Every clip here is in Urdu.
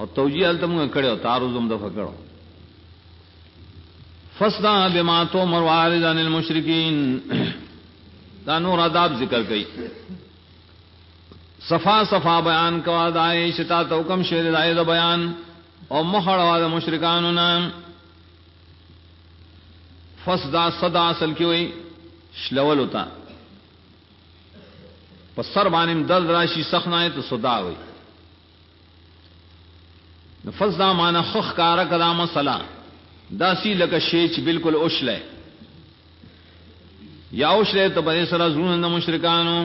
اور توجیہ تم کڑے ہو تعارض دفع کرو فصدع بما تؤمر واعرض عن المشرکین دا نور آداب ذکر گئی صفا صفا بیان کوا دائے شتا توکم شیر دائے دا بیان اور مخڑوا دا مشرکانونا فصدع صدع اصل کی ہوئی شلول ہوتا پس سر بانیم درد راشی سخنا ہے تو صدع ہوئی فصدع مانا خخ کارا کدا مسئلہ داسی لکا شیچ بالکل اوشلے یا اوشلے تو بڑے سرا زرون مشرکانو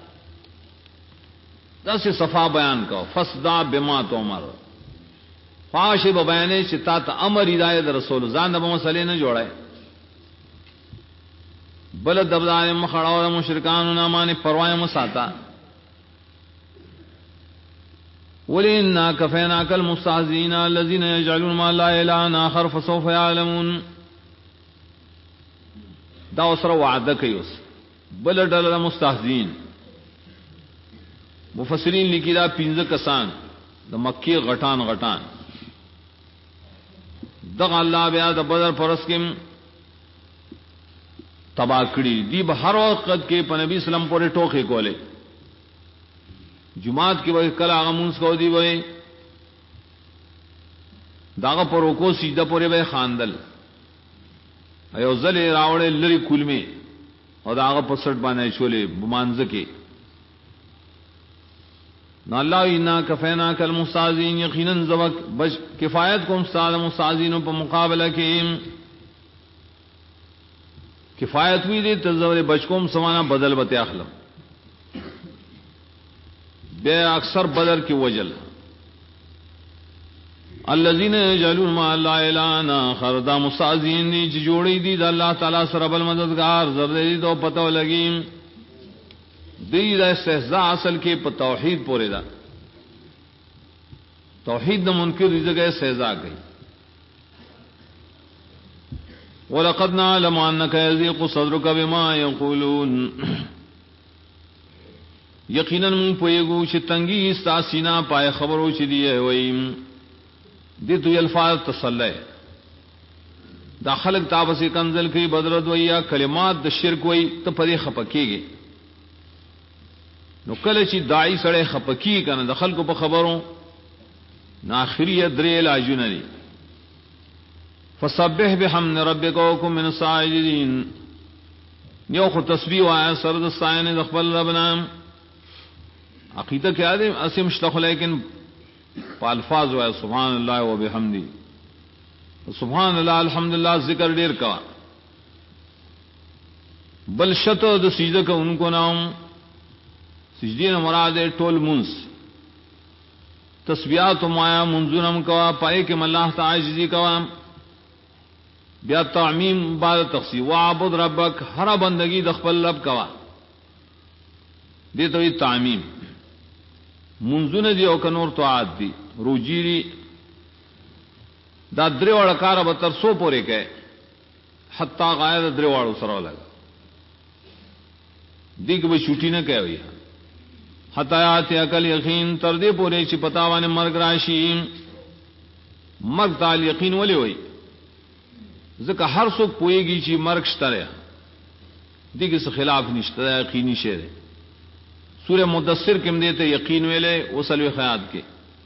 داسی صفا بیان کو فصدع بما تؤمر خواہش بیانے چتا تا امر ہدایت رسول زان دبا مسئلے نہ جوڑے بل دبدار مخڑا مشرکانو نامانے پروائے مساتا وَلِنَّا كَفَيْنَاكَ الْمُسْتَهْزِئِينَ الَّذِينَ يَجْعَلُونَ مَعَ اللَّهِ إِلَٰهًا آخَرَ فَسَوْفَ يَعْلَمُونَ دا اسرا وعدہ کیوس بل ڈل مستهزئین مفسرین لکھی دا 15 کسان دا مکی غٹان دغ اللہ بیا دا بدر پرس کم تباہ کړي دی به هر وخت کې په نبی اسلام پورې ټوکې کولې جمعات کی وہی کل آغمونس کو دی وہی داغا پر اوکو سجدہ پورے بے خاندل ایو زل راوڑے لری کل میں اور داغا پر سٹ بانے چولے بمانز کے نا اللہ انا کفینا کل مستازین یقیناً زبک بچ کفایت کو مستازینوں پر مقابلہ کے کفایت ہوئی دے تزور بچکوم سوانا بدل بتے اخلم بے اکثر بدر کی وجل الذین یجعلون مع اللہ الہا آخر دا مستعزین دی جوڑی دی دا اللہ تعالی سر رب المددگار زردی تو پتہ لگی دی دا استہزاء اصل کے پا توحید پورے دا توحید دا منکر دی جگہ استہزاء گئی وَلَقَدْ نَعْلَمُ أَنَّكَ يَضِيقُ صَدْرُكَ بِمَا يَقُولُونَ یقیناً من پوئےگو چھ تنگی استا سینہ پائے خبرو چھ دیئے ہوئیم دی تو الفاظ تسلے دا خلق تابسی کنزل کی بدرد ویا کلمات دا شرک وی تا پدی خپکی گی نو کل چی داعی سڑے خپکی کنا دا خلقو پا خبروں ناخری دری علاجو نری فسبح بحمد ربک وکن من الساجدین نیو خود تسبیح وآیا سرد السائن دخبل ربنام عقیدہ کیا دے اسم اشتخ لیکن پا الفاظ ہوئے سبحان اللہ و بحمدی سبحان اللہ الحمدللہ ذکر دیر کا بل شتو دا سجدہ کا ان کو نام سجدین مراد ٹول منس تسبیحات مایا منزونم کوا پائے کہ اللہ تعالی کوا بیا تعمیم بعد تقصی وعبد ربک ہر بندگی دخبل رب کوا دے تو یہ تعمیم منزون دی او کنور تو عاد دی روجیری دا دریوڑ کارا بتر سو پورے کہے حتی غاید دریوڑ سرو لگا دی کہ بھئی چھوٹی نہ کہے ہوئی حتی آتی اکل یقین تردے پورے چی پتاوان مرگ راشیم مرگ تال یقین ولی ہوئی ذکر ہر سوک پوئے گی چی مرگ شترے دی کہ خلاف نشترے یقینی شیر ہے سورہ مدثر کم دیتے یقین ویلے وصل خیات کے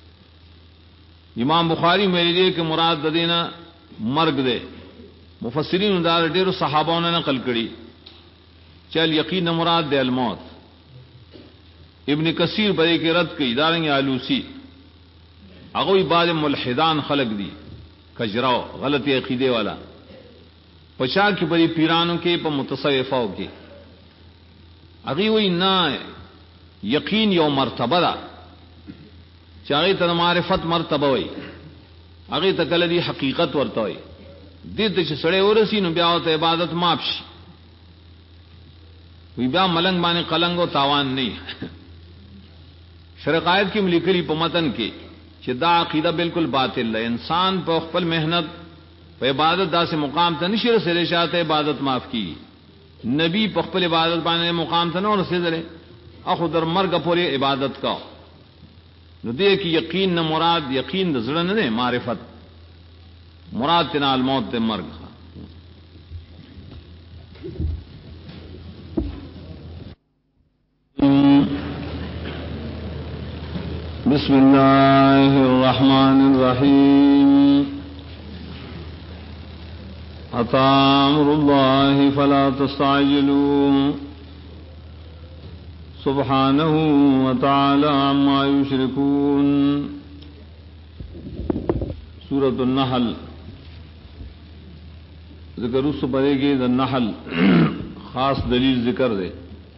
امام بخاری میرے لیے کہ مراد دینا مرگ دے مفسرین دار ڈیر صحابہ نے نقل کری چل یقین مراد دے الموت ابن کثیر بڑے کے رد کی اداریں آلوسی اگوئی بعد ملحدان خلق دی کجراؤ غلط عقیدے والا پچا کی بڑی پیرانوں کے پا متصوفوں کے اگی وہی نہ یقین یو مرتبہ دا چاہیے تا معرفت مرتبہ ہوئی اگی تکل دی حقیقت ورتا ہوئی دید چھ سڑے ورسی نو بیا ہوتا عبادت ماپشی وی بیا ملنگ بانے قلنگ و تاوان نہیں شرقائد کی ملکری پا متن کے چھ دا عقیدہ بالکل باطل ہے انسان پا خپل محنت پا عبادت دا سے مقام تا نشی رسے شاہتا عبادت معاف کی نبی پا خپل عبادت بانے مقام تا نو رسے دلے اخو در مرگ پوری عبادت کا نو دے کی یقین نہ مراد یقین د زړه نه معرفت مراد تنا الموت تے مرگ. بسم اللہ الرحمن الرحیم اتی امر اللہ فلا تستعجلوا سبحانہ وتعالی عما یشرکون. سورۃ النحل ذکر اس پڑے گی دا نحل خاص دلیل ذکر دے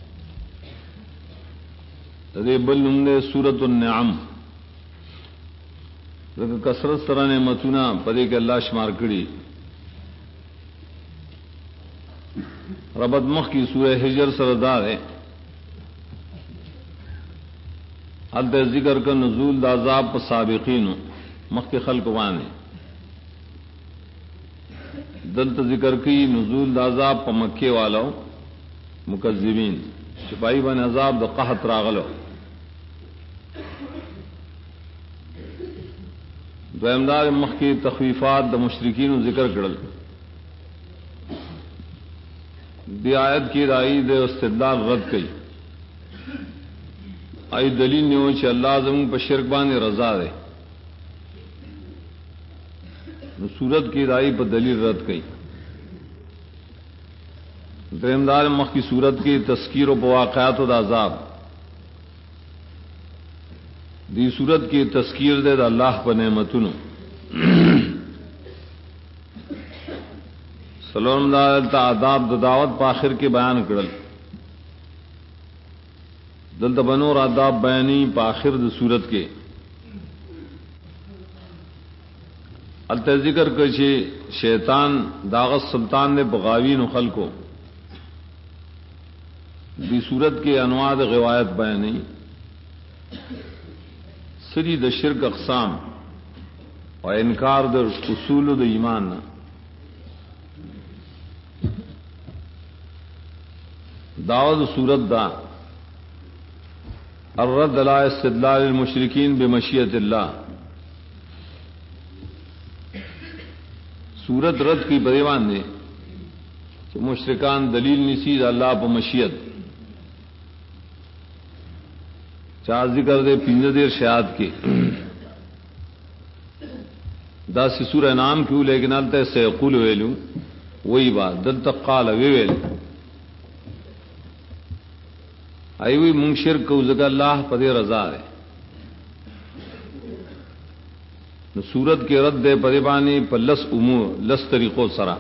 دے بل نم دے سورۃ النعم ذکر کثرت سرا نعمتنا پدے کے اللہ شمار کڑی. ربط مخ کی سورہ حجر سردار ہے حد ذکر کا نزول دا عذاب پر سابقین مخ کے خلق وانے دلت ذکر کی نزول دا عذاب پر مکے والا مکذبین سپاہی بن عذاب دا قحط راغلو. دوامدار مخ کی تخویفات دا مشرکین ذکر کرل. دی آیت کی رائی دے استدلال رد کئی آئی دلیل نیو چھ اللہ زمون پا شرک بانے رضا دے. سورت کی رائی پا دلیل رد کئی. درمدار مخ کی صورت کی تذکیر و بواقعات و دا عذاب دی صورت کی تذکیر دے دا اللہ پا نعمتنو. سلام دا آداب دا دعوت پا آخر کے بیان کرل دلت بنور آداب بیانی پا آخر دا صورت کے التا ذکر کچھ شیطان داغت سلطان نے بغاوین و خلقو دی صورت کے انواع دا غوایت بیانی سری دا شرک اقسام اور انکار دا اصول دا ایمان دعوت صورت دا الرد علی استدلال المشرکین بمشیت اللہ. صورت رد کی بریوان نے کہ مشرکان دلیل نسید اللہ پا مشیت چار ذکر دے پنجہ دیر شہاد کے دا سی سورہ نام کیوں لیکن آلتا سیقول ویلو وہی بات دل تک قال ویل ایوی منگ شرک کو زکا اللہ پدے رضا ہے. صورت کے رد دے پدے بانی پر لس امور لس طریقوں سرا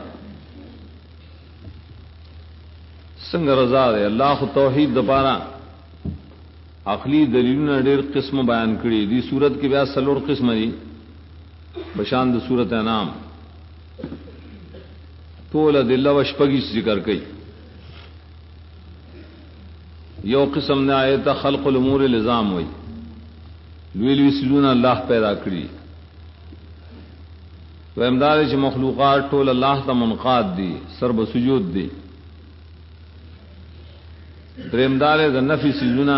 سنگ رضا ہے. اللہ خو توحید دپارا عقلی دلیلون ڈیر قسم بیان کری دی صورت کی بیا سلور قسم دی بشاند صورت انعام طول دلہ وشپگی ذکر کئی. یو قسم نے آئے تا خلق الامور الزام ہوئی لویلوی سلون اللہ پیدا کری تو امداد چ مخلوقات ٹول اللہ تا منقاد دی سرب سجود دی. درمدار دا نفی سلونا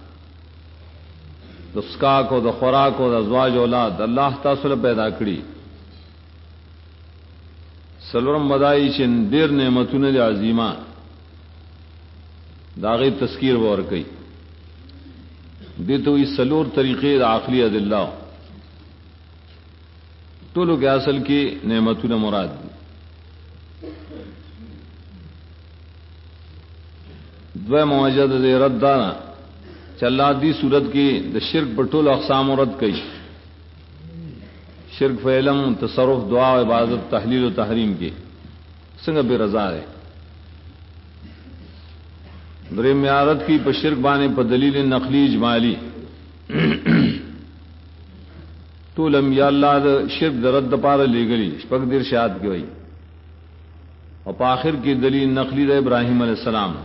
دا سکاک و دا خوراک و دا ازواج اولاد اللہ تاثر پیدا کری. سلورم بدائی چن دیر نعمتون دی عظیمہ داغی تذکیر بور کئی دیتو اس سلور طریقے دا عقلی ادلہ ٹولو کے اصل کی نعمتون مراد دی. دوے موجد دے رد دانا چلا دی صورت کی دا شرک پر ٹول اقسام رد کئی. شرک فعلم تصرف دعا عبادت تحلیل و تحریم کی سنگ بے رضا ہے. درے میارت کی پر شرک بانے پر دلیل نقلی اجمالی تو لم یا اللہ دا شرک دا رد پارا لے گلی شپک دیر شہاد کی ہوئی اور پاخر کی دلیل نقلی دا ابراہیم علیہ السلام.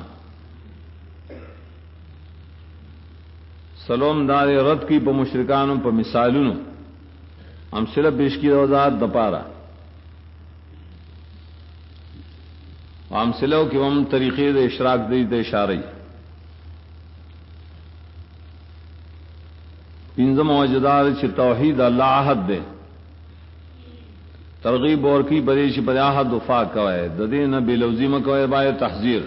سلام دار رد کی پا مشرکانوں پا مثالوں ہم صرف پیش کی روزات دپارا ہم سلو کہ ہم طریقے دے اشراق دے اشارے پنځم وجدار چې توحید الله عهد ده ترغیب اور کی بری چې په عهد وفا کوي د دې نه بلوزی مکوي باید تحذير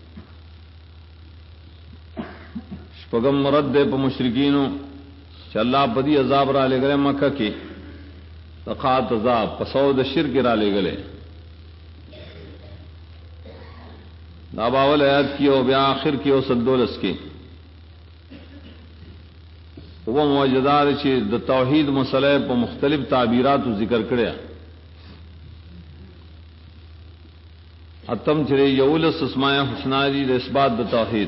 شپږم مرد ده په مشرکینو چې الله په دې عذاب را لګره مکه کې تقات عذاب پسو د شرک را لګله دا باول آیات کی او بیا آخر کی او سدولس کی وہ موجودات چې د توحید مسئلے په مختلف تعبیرات ذکر کړیا اتم چې یولس اسماء الحسنا دي د اثبات د توحید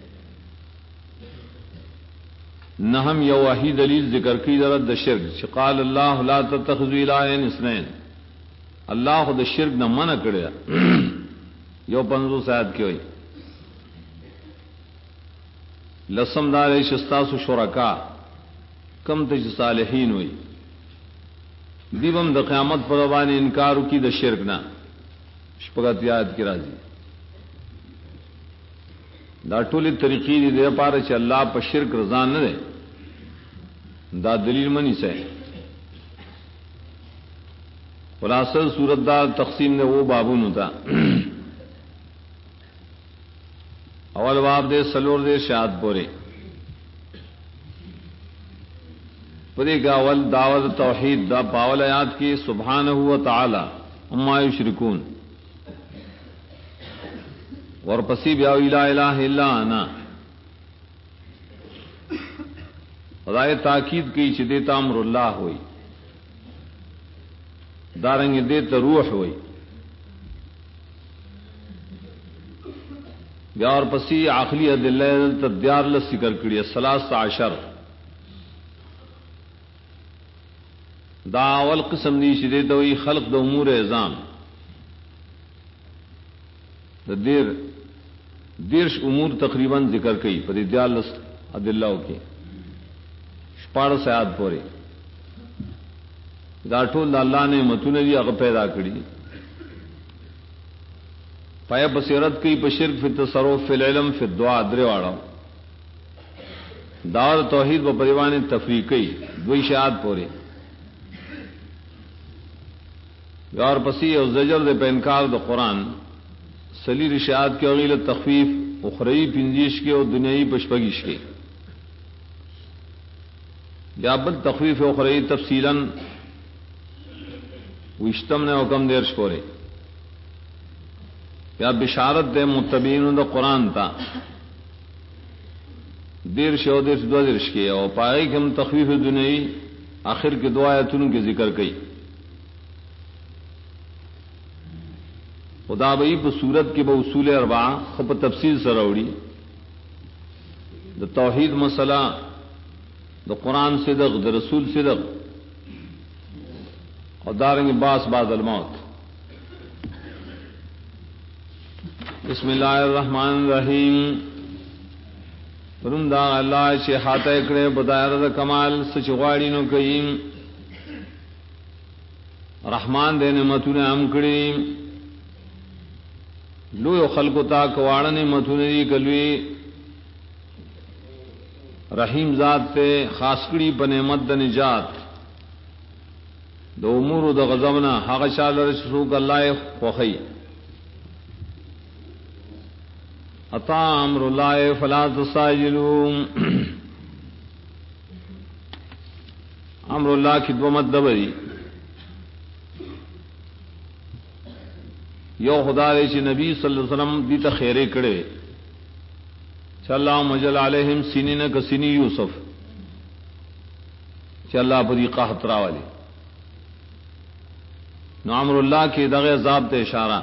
نهم یو وحی دلیل ذکر کی درد د شرک چې قال الله لا تتخذوا الهین اثنين الله خو د شرک نه منع کړیا یو 500 آیات کې وایي لسم دار شستاسو شرکا کم ته صالحین وي دیوم د قیامت پر باندې انکار کی د شرک نه شپږت یاد کی راځي دا ټولې طریقې دې لپاره چې الله په شرک رضا نه ده دا دلیل منی سه خلاصہ صورت دا تقسیم نے وہ بابونو تا اول باب دے سلور دے شاد پورے پدے کا اول دعوت توحید دا پاول آیات کی سبحانہ و تعالی اما یشرکون ورپسی بیا لا الہ الا انا خدای تاکید کی چې دیتا امر اللہ ہوئی دارنگ دیتا روح ہوئی بیا اور پسی عقلی ادلہ تدیار لذکر کړي 13 دا اول قسم دی چې د دوی خلق د امور اعظام د دیرش امور تقریبا ذکر کړي په دې دیالس ادلہ کې 14 آیات پورې دا ټول الله نے متونه دی هغه پیدا کړی پایا بصیرت کی بشرک فی التصرف فی العلم فی الدعاء درې واړو دار توحید و پریوان تفریقی دوی شهادت پورې اور پسی او زجر دے په انکار د قران سلی رشاد کے اغیل تخفیف اخروی پنجیش کے اور دنیائی پشپگیش کے یا بل تخفیف اخروی تفصیلا وشتم نے حکم دیرش پورے یا بشارت دے متبین دا قرآن تا دیرش او دیرش دو دیرش کے اور پائے کہ ہم تخفیف دنیائی آخر کے دو آیتوں کے ذکر کئی خدا بئی په صورت کې به اصول اربعه خو په تفصیل سره وړي د توحید مسله د قران صدق د رسول صدق او دارنګ باس بعد الموت بسم الله الرحمن الرحیم پرم دا الله چې هاته کړه بدایر د کمال سچ غواړي نو کوي رحمان دې نعمتونه هم کړی لوی خلق تا کواڑا نعمتونه دي کلوی رحیم ذات تے خاص کړي په نعمت د نجات د امور د غضبنا هغه شاله رسوک الله خوخی اتا امر الله فلا تستعجلوا امر الله کی دو مدبری یو خدا دې چې نبی صلی الله علیه وسلم دې ته خیره کړي چې الله مجل علیہم سنین کسنی یوسف چې الله په دې قحط راولي نو امر الله کې دغه عذاب ته اشاره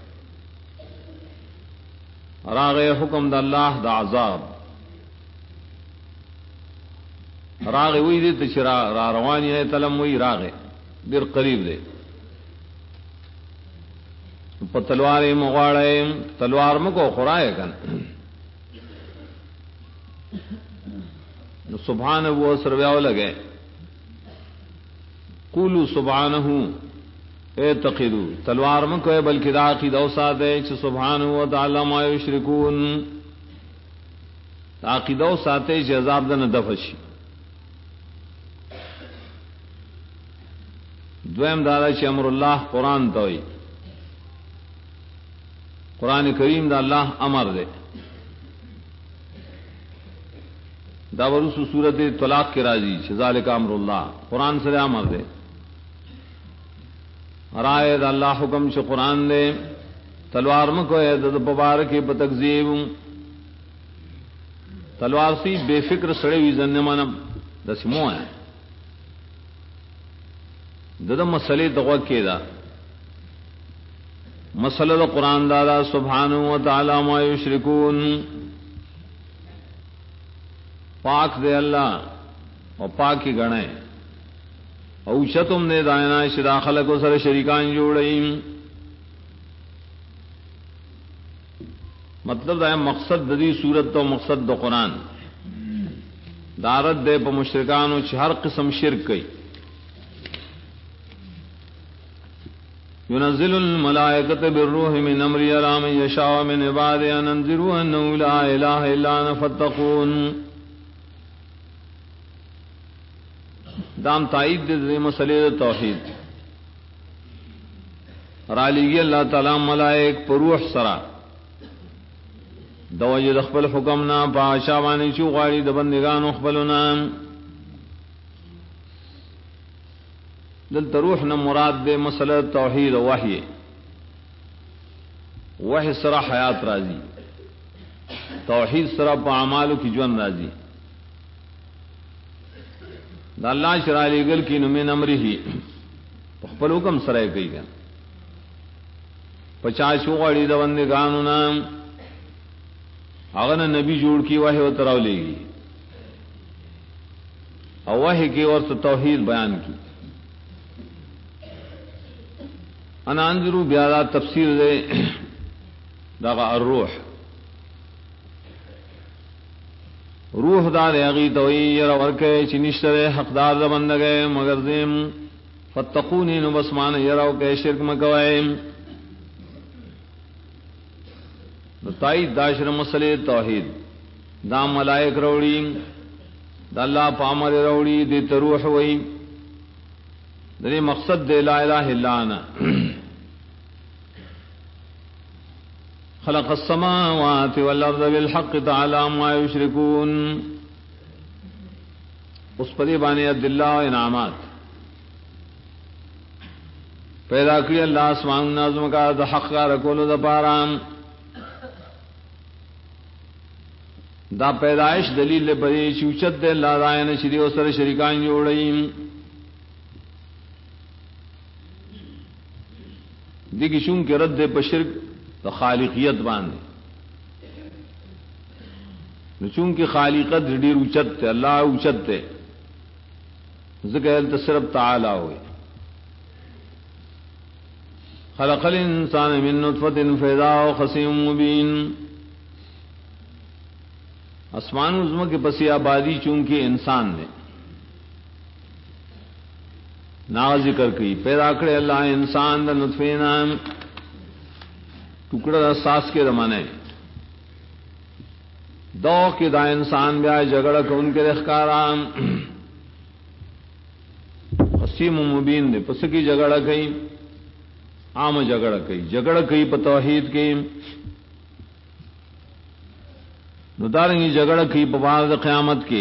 راغه حکم د الله د عذاب راغه وې دې چې را رواني تلم وې راغه ډیر قریب دی په تلوار مغواړې تلوار مکو خورای کن نو سبحانه و سرواو لگے قولوا سبحانه اعتقدوا تلوار مکو بلکہ دا عقیدہ او ساده چې سبحانه و تعالی ما یشرکون عقیدہ او ساته چې عذاب دنه دفشي دویم دارا چې امر الله قرآن ته وایي. قرآن کریم دا اللہ امر دے. دا ورسو صورت طلاق کی راضی ذالک امر اللہ قرآن سے امر دے. رائے دا اللہ حکم چ قرآن دے تلوار مکو ہے دا مبارک بتکذیب تلوار سی بے فکر سڑے ہوئی زن منم دسمو ہے دا مسئلے دغوا کے دا مسئلہ دا قرآن دادا سبحانہ و تعالی ما یشرکون پاک دے اللہ اور پاک کی گنے اوچتم دے دائنا شدا خلق و سر شریکان جوڑیم. مطلب دا مقصد دی صورت تو مقصد دا قرآن دارت دے پا مشرکانو چھ ہر قسم شرک کئی. ينزل الملائكة بالروح من أمره على من يشاء من عباده أن أنذروا أنه لا إله إلا أنا فاتقون. دام تائید دے مسئلے توحید رالیگی اللہ تعالی ملائک پر روح سرا دوجہ دخبل حکمنا پاشا وانی چو غاری دبندگان اخبلنا. دل تروح نہ مراد دے مسئلہ توحید وحی وحی سرا حیات راضی توحید سرا پا اعمالو کی جون راضی. دا اللہ شرع لیگل کی نمین امری ہی پخپل حکم سرائے کئی گا پچاس غڑی دا بندگانو نام اغن نبی جوڑ کی وحی و تراو لے گی اور وحی کی اور توحید بیان کی. انا انظرو بیادا تفسیر دے داغا الروح روح دار اغی توئی یر ورکے چنشتر حقدار دا بندگے مگر زیم فتقونی نو بسمان یراو کے شرک مکوائے. تائید داشر مسئلے توحید دا ملائک روڑی دا اللہ پامر روڑی دی تروح وئی دلی مقصد دے لا الہ الا انا. خلق السماوات والارض بالحق تعالی ما یشرکون. اس پدی بانی عبداللہ و انعامات پیدا کری اللہ اسمان نازم کا دا حق کا رکولو دا پارام دا پیدائش دلیل لے پری چوچت دے اللہ دائن شری و سر شریکان جوڑیم. دیکھی شون کے رد دے پشرک تو خالقیت باندھے چونکہ خالقت ڈیر اچت تے اللہ اچت تے ذکر تو صرف تعالی ہوئے. خلق الانسان من نطفة فاذا هو خصيم مبين. آسمان عظم کے پسی آبادی چونکہ انسان نے نا ذکر کی پیدا کرے اللہ انسان دا نطفے نام ٹکڑا ساس کے رمانے دو کے دا انسان بیا جگڑ کو ان کے رخکارام قسیم مبین دے پس کی جگڑ کئی عام جگڑ کئی پا توحید کی ندارنگی جگڑ کئی پا بعد قیامت کی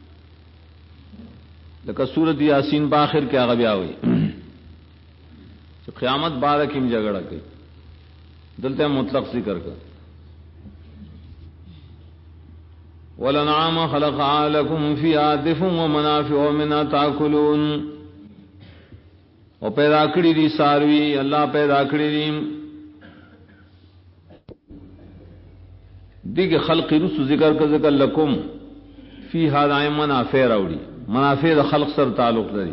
لکہ سورت یاسین باخر کیا غبیا ہوئی قیامت بارکیم جگڑ کئی دلتے مطلق ذکر کر. وَالْأَنْعَامَ خَلَقَهَا لَكُمْ فِيهَا دِفْءٌ وَمَنَافِعُ وَمِنْهَا تَأْكُلُونَ. اور پیدا کری دی ساروی اللہ پیدا کری دی دیکھ خلق رسو ذکر کا ذکر لکم فِيهَا دائم منافع راوڑی منافع دا خلق سر تعلق داری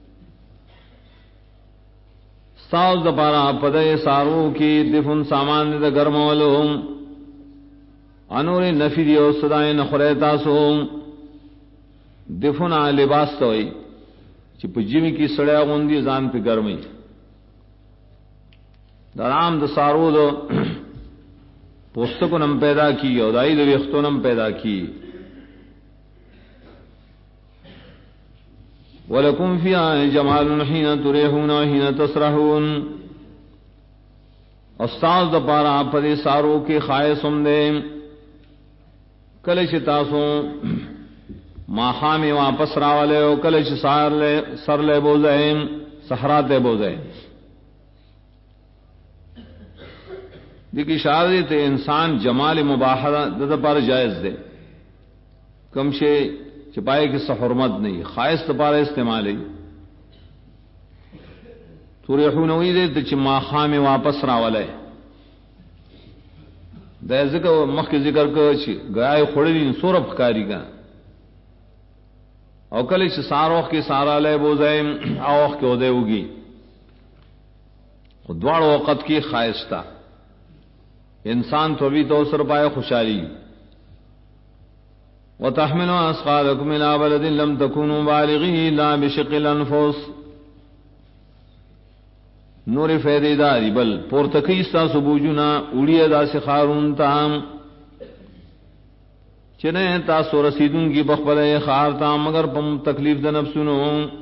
ساز دا پارا پدے سارو کی دفن سامان دا گرم والوں انور نفی دیو صدای نخورے تاسو دفن لباس توئی چی پا جمی کی سڑیا غندی زان پی گرمی درام دا سارو دا پوستکو نم پیدا کی اور دائی دا ویختو نم پیدا کی وَلَكُمْ فِيهَا جَمَالٌ حِينَ تُرِيحُونَ وَحِينَ تَسْرَحُونَ استاذ د پارا پدی سارو کے خائص ہم دے کلش تاسو ماخامی واپس راولے او کلش سر لے بوزے صحرا تے بوزے دیکھی شادی تے انسان جمال مباحہ د پر جائز دے کم شے چپائے کی حرمت نہیں خائص تپارا استعمال ہے تریحون وی دے تے چما خام واپس راولے دے ذکر مخ کے ذکر کو چ گائے خڑلی سورب کاری کا او کلی چ ساروخ کی سارا لے بوزے اوخ کے ودے ہوگی دوڑ وقت کی خائص تھا انسان تو بھی تو سر پائے خوشحالی وَتَحْمِلُوا أَثْقَالَكُمْ إِلَىٰ بَلَدٍ لَّمْ تَكُونُوا بَالِغِيهِ إِلَّا بِشِقِّ الْأَنفُسِ نور فیدی داری بل پورتکیستا سبوجنا اڑی ادا سے خارون تام چنے تاسو رسیدون کی بخبل خار تام مگر پم تکلیف دا نفسنو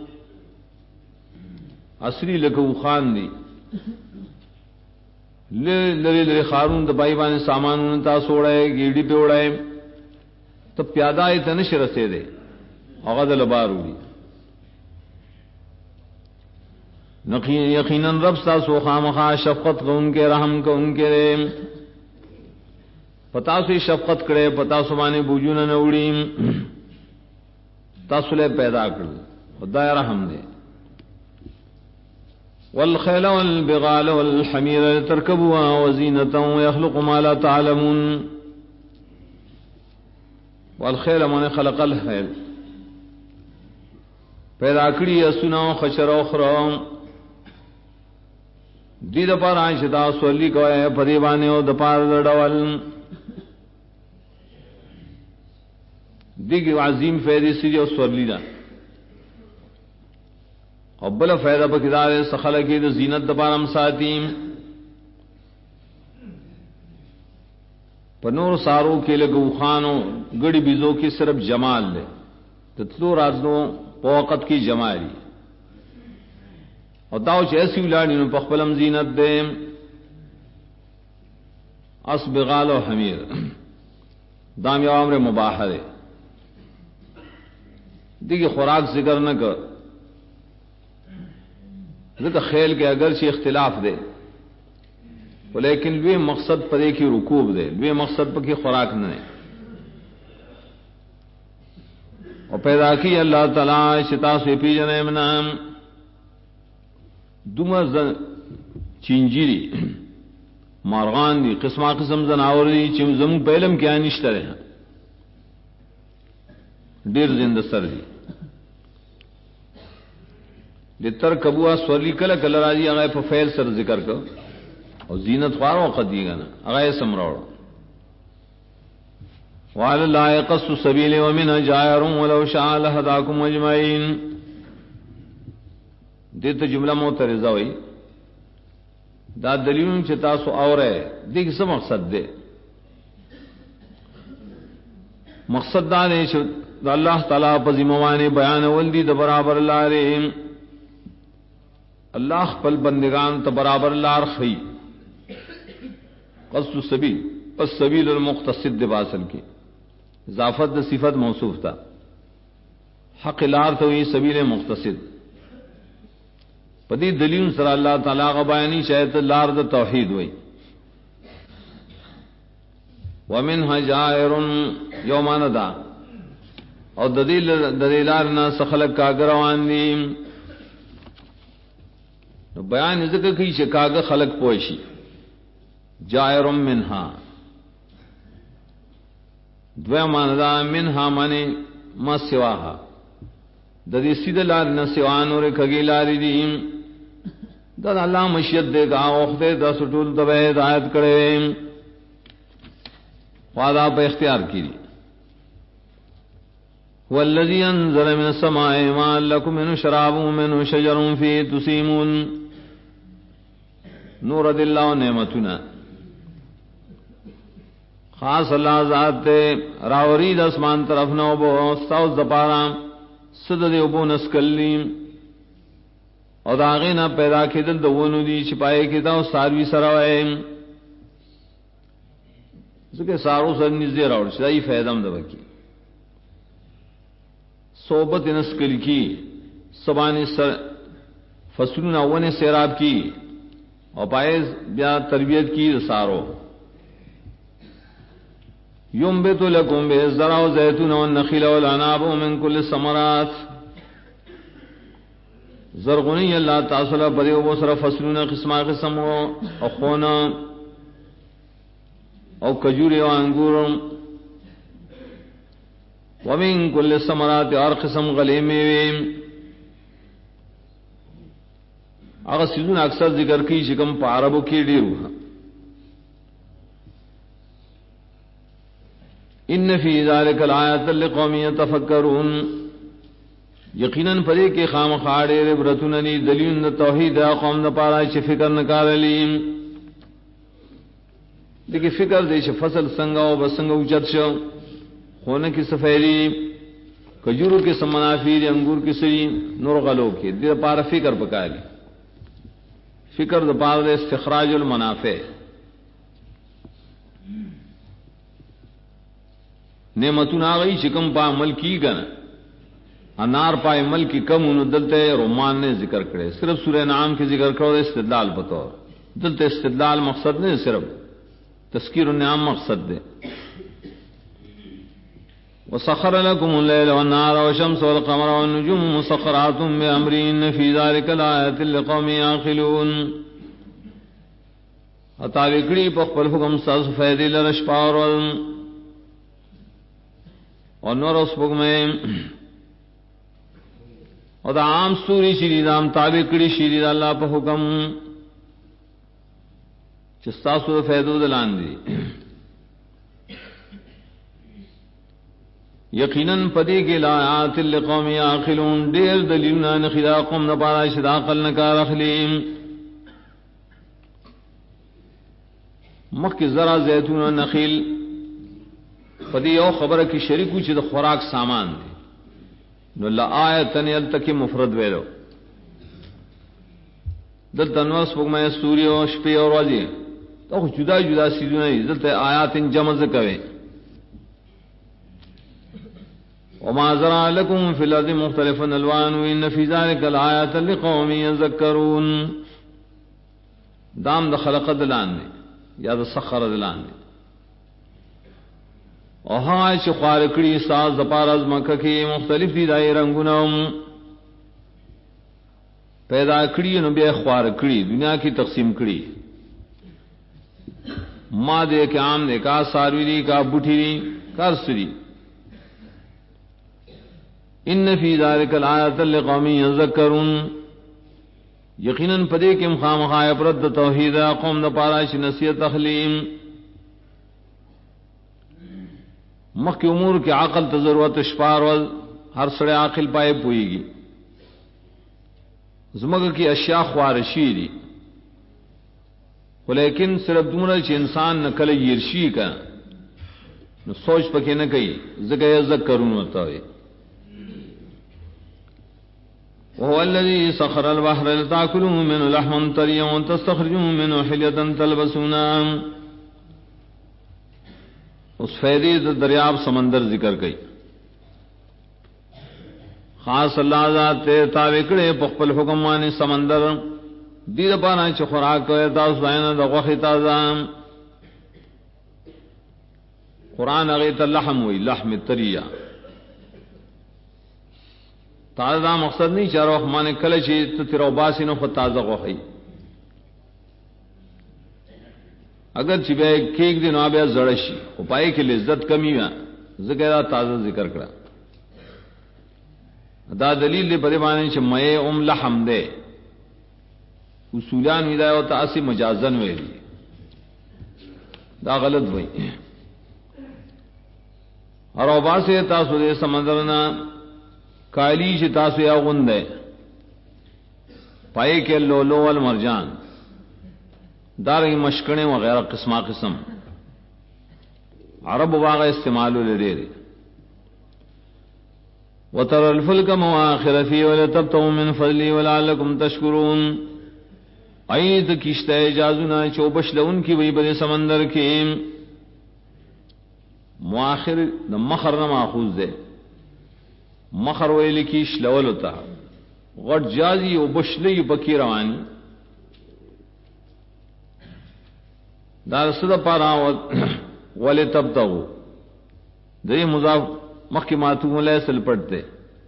اصری لکو خان دی لری لری خارون دا بائی بانے سامانون تاسو اڑائے گیڑی پہ اڑائے تو پیادہ تنش رسے دے اغد لبار ہوئی یقیناً رب سا سو خامخا شفقت کو ان کے رحم کو ان کے پتا سو شفقت کرے پتا سو مانے بوجونا نوڑیم تاسلے پیدا کر خدا رحم دے والخیل والبغال والحمیر ترکبوا وزینتا یخلق ما لا تعلمون والخیل من خلق الخیل پیدا کری اسنا خشر اخرى دی دا پار آنشتا سولی کوئے پریبانے و دا پار دڑول دی کی عظیم فیدی سی جو سولی دا قبل فیدہ پکدار سخلقی دا زینت دا پارم ساتیم پنور سارو کے لگو خانو گڑی بیزو کی صرف جمال لے تتلو رازنو پوقت کی جمالی اور داوچ ایسی ولاڑی نو پخپلم زینت دے اسبغال و حمیر دام یا عمر مباح دے دیکھ خوراک ذکر نہ کر ذکر خیل کے اگرچہ اختلاف دے لیکن لوی مقصد پدے کی رکوب دے لوی مقصد پر کی خوراک نہ اور پیدا کی اللہ تعالی شتا سے پی جنے منام دومر چینجیری مارغان دی قسمہ قسم زناور دی چم زمون پہلم کیا نشتر ہے دیر زندہ سر دی لتر کبوا سولی کل کل راجی اگئے پا فیل سر ذکر کر اور زینت خوار وقت دی گا نا اگئے سمراؤ وعلى الله يقص السبيل ومنها جائر ولو شاء لهداكم اجمعين دیتا جملہ معترضہ ہوئی دا دلیلوں چتا سو اور ہے دیکھ سا مقصد دے مقصد دا دے دا اللہ تعالیٰ پزی موانے بیان والدی دا برابر اللہ رحم اللہ پل بندگان تا برابر اللہ رخی قصد السبیل السبیل المختصد باسل کی اضافت دا صفت موصوف تھا حق لار تو یہ سبیل مختصد پدی دلیل سر اللہ تعالیٰ کا بیانی شاید لار دا توحید ہوئی ومنها جائر یومان دا اور دلیلارنا سخلق کاغروان دیم بیان ذکر کی شکاغ خلق پوشی جائر منها دویمان دا منها مانے ما سواہا ددی سید لارنا سوان اور کگی لاری دیم دا اللہ مشیت دے گا وقت دا سٹول دبے ہدایت کرے وعدہ پہ اختیار کی والذی انزل من السماء ماء لکم منه شراب ومنه شجر فیہ تسیمون نور دلہ و نعمتنا خاص اللہ ذات راورید اسمان طرف نو بو استاؤ زپارا صد دے اوبو نسکلیم او داغینا پیدا کېدل دونو دی چپائے کېدا او ساروی سراوائے ځکه سارو سر نږدې راوړ شي دای فائدم ده وکي صحبت نسکل کی سبانی سر فصلونه ونه سیراب کی او پائے بیا تربیت کی سارو ينبت لكم به الزرع والزيتون والنخيل والعناب ومن كل الثمرات زرغنی اللہ تعالی بری و سر فصلون قسمہ قسم او خونا او کجور او انگور ومن كل الثمرات اور قسم غلی میوے اگر سیزون اکثر ذکر کی شکم پاربو کی ڈیرو ان فی ذلک الآیات لقوم یتفکرون یقیناً پدے کے خام خاڑے عبرتنی دلیل توحید قوم نہ پارا چ فکر نہ کارلیم لیکن فکر دے چ فصل سنگاو بسنگ اوچت شو ہونے کی سفیری کجورو کے سمنافیر انگور کی سری نور غلو کے دے پارا فکر پکاری فکر د پارا استخراج المنافع نعمتون آگئی چکم پا عمل کی گنا انار پا عمل کی کم انہوں دلتے رومان نے ذکر کرے صرف سورہ نعام کی ذکر کرو استدلال بطور دلتے استدلال مقصد نہیں صرف تذکیر النعام مقصد دے وسخر لكم الليل والنهار والشمس والقمر والنجوم مسخرات بأمره إن في ذلك لآيات لقوم يعقلون اتاویکڑی پخپل حکم ساز فیدی لرشپار اور نور اسبق میں اور دا عام سوری شری دام تابع کڑی شری دا اللہ پہ حکم چستا سور فیدو دلان دی یقیناً پدی کے لآیات لقوم یعقلون دیر دلیلنا نخدا قوم نپارا شدا قل نکار اخلیم مخ کی ذرا زیتون و نخیل پدی او خبر کی شریکو چی دا خوراک سامان دی نو لآیتن یلتکی مفرد ویلو دل تنورس پکمہ سوری و شپی اور واجی تو جدا جدا سیدو نہیں دلتا آیات جمع کوئے وما زرع لكم في الأرض مختلفا ألوانه إن في ذلك لآيات لقوم يذكرون دام دا خلق دلان نے یا دا سخر دلان نے اوہاں چھ خوارکڑی ساز دپار از مکہ کی مختلف دی دائی رنگونم پیدا کڑی نو بے خوارکڑی دنیا کی تقسیم کڑی ماں دے کے عام دے کا ساروی دی کا بوٹھی دی کا سری ان فی ذلک الآیات لقوم یذکرون یقیناً پدے کے مخام خائے پرد توحید قوم دا پاراش نصیحت تخلیم مخ کی امور کی عقل تضرورت اشپار و ہر سڑے عاقل پائے پوئی گی زمگ کی اشیاء خوارشی دی لیکن صرف دمرا چ انسان نقل یرشی کا نو سوچ پکے نہ کئی زکہ یذکرون ہوتا ہے وهو الذي سخر البحر لتأكلوا منه لحما طريا وتستخرجوا منه حلية تلبسونها اس فیدی دریاب سمندر ذکر گئی خاص اللہ ذات تاوکڑے پخپل حکم مانی سمندر دیر پانا چھ خوراک کوئے تاس دائنا دا غخی تازام قرآن اغیت اللحم ہوئی لحم طریہ تازہ مقصد نہیں چارو مانے کلچی تو تیرو باسی نو خود تازہ غوخی اگر چبے کیک دن آبیا زڑشی اپائے کے لذت کمی ہے ذکرہ تازہ ذکر کرا دا دلیل دے پدے بانے چھ مئے لحم دے اصولان ویدائے و تاسی مجازن ویلی دا غلط ہوئی اور اوباسے تاسو دے سمندرنا کالی چھ تاسو یا غندے پائے کے لولو والمرجان دارنگی مشکنے وغیرہ قسمہ قسم عرب واغ استعمالو لے دے وترى الفلك مواخر فيه ولتبتغوا من فضله ولعلكم تشكرون ایت کشتہ اجازنا چوبش لون کی وہی بڑے سمندر کے مواخر مخر نہ ماخوذ دے مخر ویلی کیش لول ہوتا غٹ جازی و بشلی بکی روانی دار صدا پارا ولی تبتغوا دے مضاف مخی ماتو لیسل پڑھتے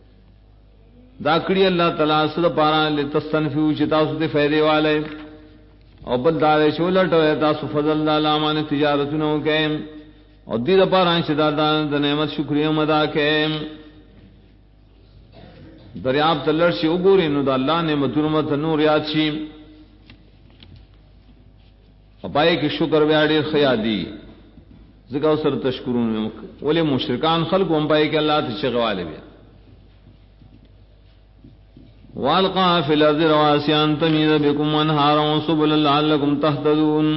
داکڑی اللہ تعالیٰ صدا پارا لتستنفیو چتاسو تے فیدے والے او بلدارے چولٹ ہوئے تاسو فضل دالامان تجارتنو کے اور دید پارا شدادان دا نعمت شکریہ مدا کے دریاب تلر سے اگوری نو دا اللہ نعمت نعمت نور یاد شی اپائے کی شکر بیاڑی خیادی ذکر سر تشکرون ولی مشرکان خلق ہم پائے کہ اللہ تشغوالے بیا والقا فی الارض رواسي ان تميد بكم انهارا وسبلا لعلكم تهتدون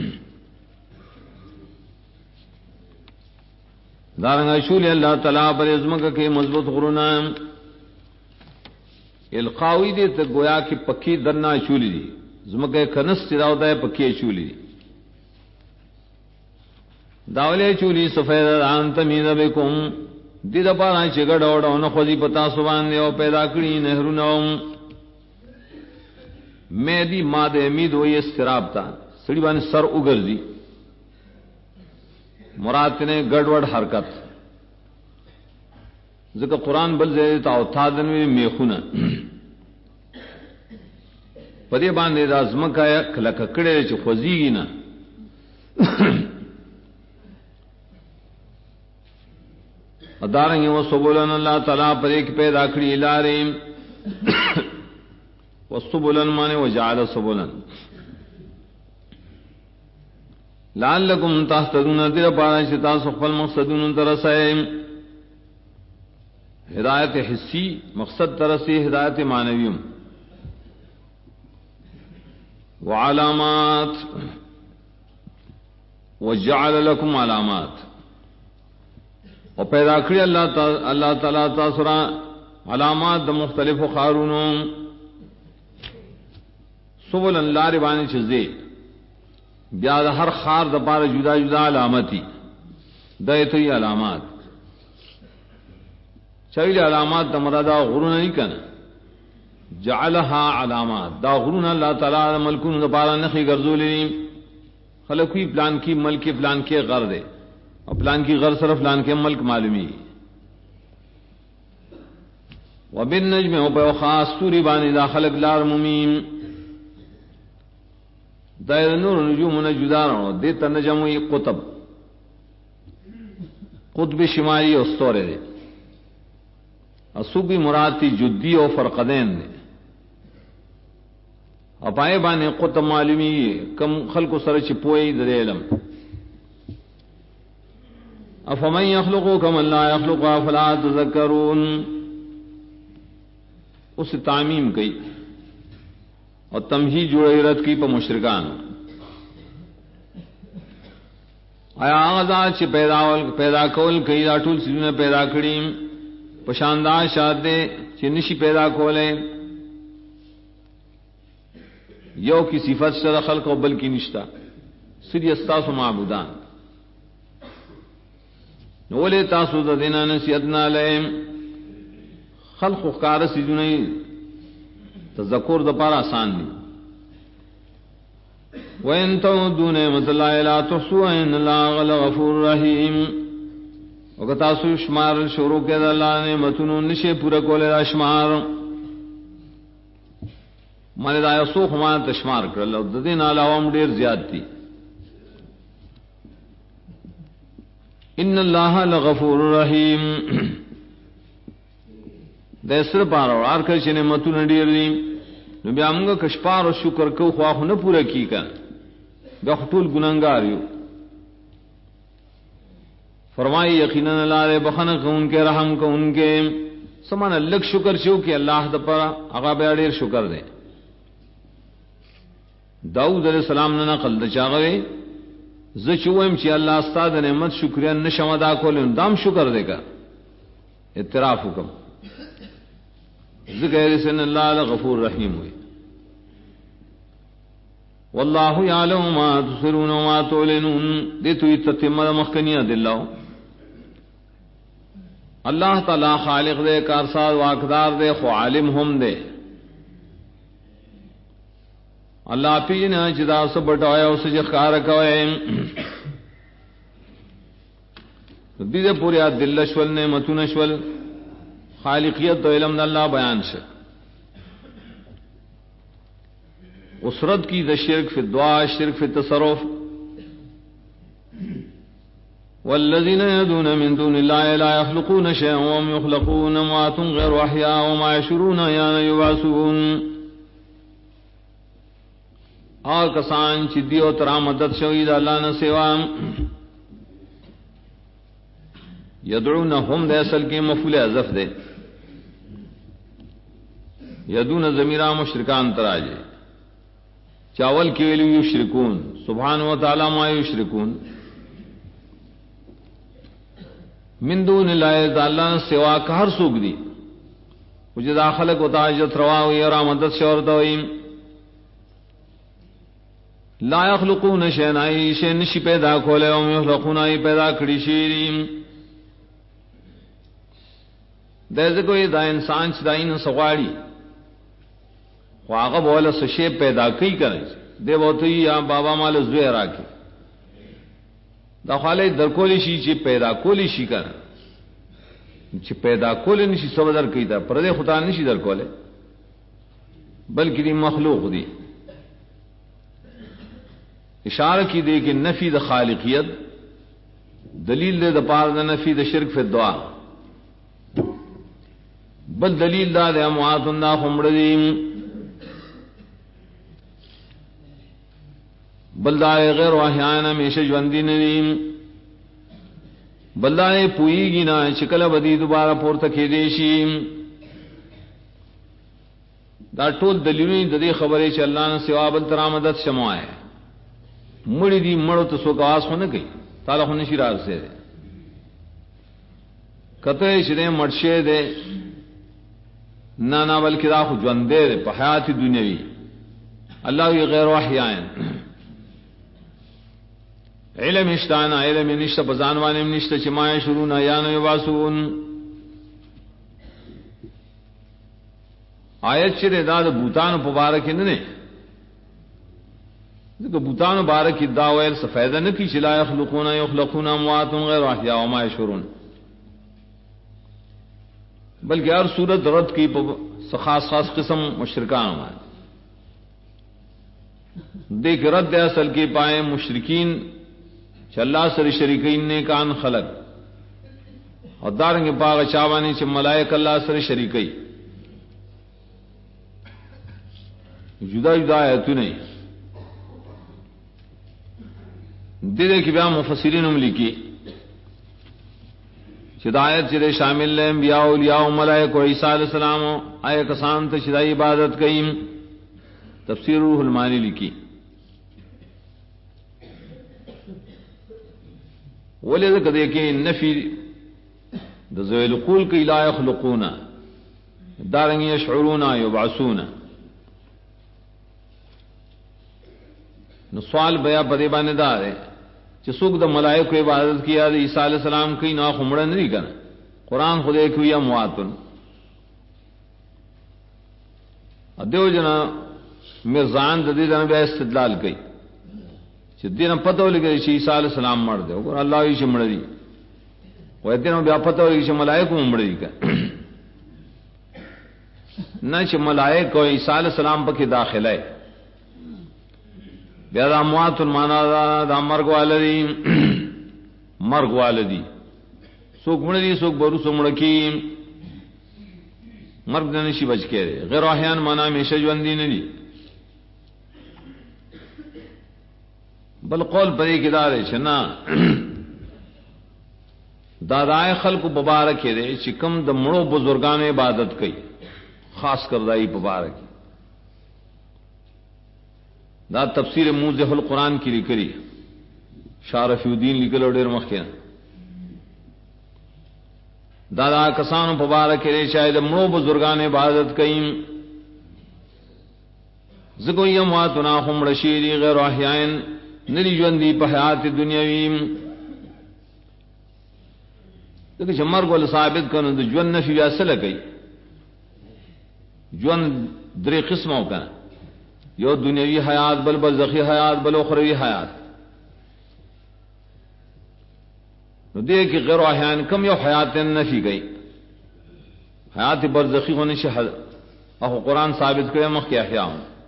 دارنگا شولی اللہ تعالیٰ پر ازمکہ کے مضبوط غرونا القاوی دے تو گویا کی پکی درنا چولی دی زمکہ کنس چرا ہوتا ہے پکی چولی داولے چولی سفید ان تميد بكم دید پارا چگڑ اوڑا نخوزی پتا سبان دے او پیدا کری نہروناؤں میں دی ماد امید ہوئی استراب تا سڑی بانی سر اگر دی مراد نے گڑوڑ حرکت ذکر قرآن بل زیدتا اوتادن میں میخونا پدی باندے دا ازمکا کلککڑے چو خوزیگی نا دارنگی و سبولن اللہ تعالیٰ پر ایک پیدا کری الاریم و سبولن مانے و جعل سبولن لعلکم تہتدون دیر پارا شتا سخفل مقصدون ترسائے ہدایت حسی مقصد ترسی ہدایت معنویم وعلامات وجعل لکم علامات اور پیدا کری اللہ تعالیٰ تاثرہ علامات دا مختلف خارونوں سبل اللہ ربانی چیزے بیاد ہر خار دا پار جدا جدا علامتی دایتوی علامات چاہیے علامات دا مرادا غرون نہیں کنا جعلها علامات دا غرون اللہ تعالیٰ ملکون دا پارا نخی گرزولی خلقوی پلان کی ملک پلان کے غر دے اور پلان کی غر صرف پلان کے ملک معلومی وبالنجم او پہ خاص توری بانی دا خلق لار ممیم دائر نور نجوم جدا رہو دیتا نجموی قطب قطب شمالی استورے دے اصوبی مراتی جدی و فرقدین دے اپائے بانے قطب معلومی کم خلق سر چپوئی در علم افمن یخلقو کمن لا یخلقو فلا تذکرون اس تعمیم کی اور تمہید جوڑی رد کی پا مشرکان آیا آغازات چی پیدا کول کئی دا ٹول سیدون پیدا کریم پشاندار شاد دے چی نشی پیدا کولے یو کی صفت شر خلق و بل کی نشتا سری استاس و معبودان نولے تاسو دا دینا نسیتنا لئیم خلق و خکار سیدونی تذکر دا پار آسان دی وَإِن تَعُدُّوا نِعْمَةَ اللَّهِ لَا تُحْصُوهَا إِنَّ اللَّهَ لَغَفُورٌ رَحِيمٌ وَقَتَاسُ شمار شروع کے دا اللہ نعمتونو نشے پورا کولے دا شمار مانے دا یسوخ مانا تشمار کرل دا دین علاوام دیر زیاد تھی ان اللہ لغفور رحیم دیسر پارا اور آرکر چنے متو نڈیر دیم نو بیا منگا کشپار و شکر کو خواہ نہ پورا کی کا بیا خطول گناہگاریو فرمائی یقیناً اللہ رے بخن کو ان کے رحم کو ان کے سمانا لگ شکر چو کہ اللہ دا پارا آغا بیا دیر شکر دے داؤد علیہ السلام نے نقل دا چاگوے زچویم چی اللہ استاد نعمت شکریہ نشم ادا کولن دام شکر دے کا اعتراف حکم ذکر سن اللہ غفور رحیم ہوئی. واللہ یعلم ما تسرون وما تعلنون دیتوی تتمہ مخکنیہ دلاؤ. اللہ تعالی خالق دے، کارساز واقدار دے، خو عالم ہم دے. اللہ پیجنے جدا سے بٹایا اسے جخار کوئے دیدے پوری دل نشول نعمتو نشول خالقیت و علم اللہ بیان سے. اسرت کی دا شرک فی الدعا، شرک فی التصرف. والذین یدون من دون اللہ لا یخلقون شیئا وهم یخلقون اموات غیر احیاء وما یشعرون ایان یبعثون. اور کسان چی دیو ترا مدد شوید اللہ نہ سوا یدعونہم دے اصل کی مفعول حذف دے. یدون ضمیرہ مشرکان تراجے چاول کی ویلو یشرکون سبحان و تعالی ما یشرکون. من دون اللہ اللہ سوا کا ہر سوک دی مجھے داخلق و تاجت روا ہوئی اور مدد شورت ہوئی. لا یخلقون شیئن آئی شیئن نشی پیدا کھولے وم یخلقون آئی پیدا کھڑی شیریم. دیزے کوئی دا انسان چدائین سغاڑی خواغب والا سشے پیدا کی کریں دے بہتوئی یا بابا مال زوی راکی دا خوالی در کولی شی چی پیدا کولی شی کریں چی پیدا کولی نشی سب در کی تا پردے خدا نشی در کولے بلکہ دی مخلوق دی. اشارہ کی دے کہ نفی دا خالقیت دلیل دے دا پار دا نفی دا شرک فی الدعا بل دلیل دا دے اموات دا خمردیم بلدائے غیر واحیان ہمیشہ جوندی ندیم بلدائے پوئی گی نا چکل بدی دوبارہ پورتا کی دیشیم. دا ٹول دلیلوی دا دے خبری چا اللہ نے سوا بل ترا مدد شموائے مڑی دی مڑو تو سوک آواز ہونے گئی تالا ہونے شرار سے دے کتے شدے مرشے دے نانا بلکہ دا خود جوندے دے پا حیاتی دنیاوی. اللہ یہ غیر واحیان علم اشتانا علم نشتا بزانوانی نشتا چمائے شرون ایان یبعثون. آیت چرے داد بوتان پبارکی ننے دیکھو بوتان پبارکی داویل سفیدہ نکی چلا یخلقون یخلقون اموات غیر احیاء وما یشعرون بلکہ ہر صورت رد کی خاص خاص قسم مشرکان ہمارے دیکھ رد اصل کی پائے مشرکین چ اللہ سر شریکین نے کان خلق اور دارنگ پاغ چاوانی چ ملائک اللہ سر شریکی جدا جدا آیتو نہیں دے کہ بیا مفسرین عملی کی ہدایت چرے شامل لے انبیاء اولیاء و ملائک و عیسیٰ علیہ السلام آئے کسان تے شدائی عبادت کئیم. تفسیر روح المانی لکی ولی ذکر دیکھیں نفی ذویل قول کی لا یخلقون دارنگ یشعرون یبعثون. سوال بیا پدے بانے دار ہے سوک دا ملائک کو عبادت کیا دا عیسیٰ علیہ السلام کی نا خمڑا نہیں کرنا قرآن خودے کوئی امواتن دیو جنا مرزان دا دی جنا بیا استدلال کی چی دینا پتہ ہو لگے چی عیسیٰ علیہ السلام مر دے اور اللہ ہی چی مر دی وہ دینا بیا پتہ ہو لگے چی ملائک کو مر دی کا نہ چی ملائک کو عیسیٰ علیہ السلام پا کی داخل ہے بیا دا اموات مانا دا مرگ والدی مرگ والدی سوک مڑی سوک برو سو مڑکی مرگ دنشی بچ کے رہے غیر احیان مانا ہمیشہ جوندی ندی بل قول پری کی دارے چھنا دادائے خلق مبارک رہے چکم دا مڑو بزرگان عبادت کئی خاص کردائی مبارک دا تفسیر موضح القرآن کی لکری شارف الدین لکل اور ڈیر مخیان دادا کسانو پبارک لے شاید مڑو بزرگان عبادت کئیم زکوی امواتنا خم رشیدی غیر احیائن نری جوندی پا حیات دنیاویم لیکن جمر کو ثابت کرنے تو جون نفی ویسے لگئی جون دری قسموں کا یو دنیاوی حیات بل برزخی حیات بل اخروی حیات نو دے کہ غیر احیان کم یو حیات نفی گئی حیات برزخی ہونے سے اخو قرآن ثابت کرے مخ کے احیاء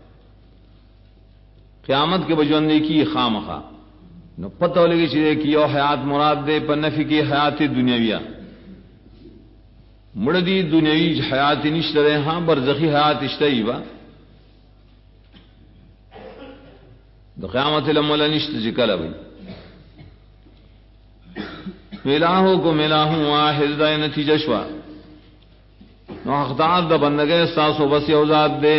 قیامت کے بجوندے کی خام خواہ نو پتہ لگی چیزے کہ یو حیات مراد دے پر نفی کی حیات دنیاویہ مردی دنیاوی حیات نشتہ رہے ہاں برزخی حیات اشتہی با دو قیامت لمولا نشتہ جکل بھئی الہوکم الہ واحد دا نتیجہ شوا نو اختار دا بندگے ساسو بس یوزاد دے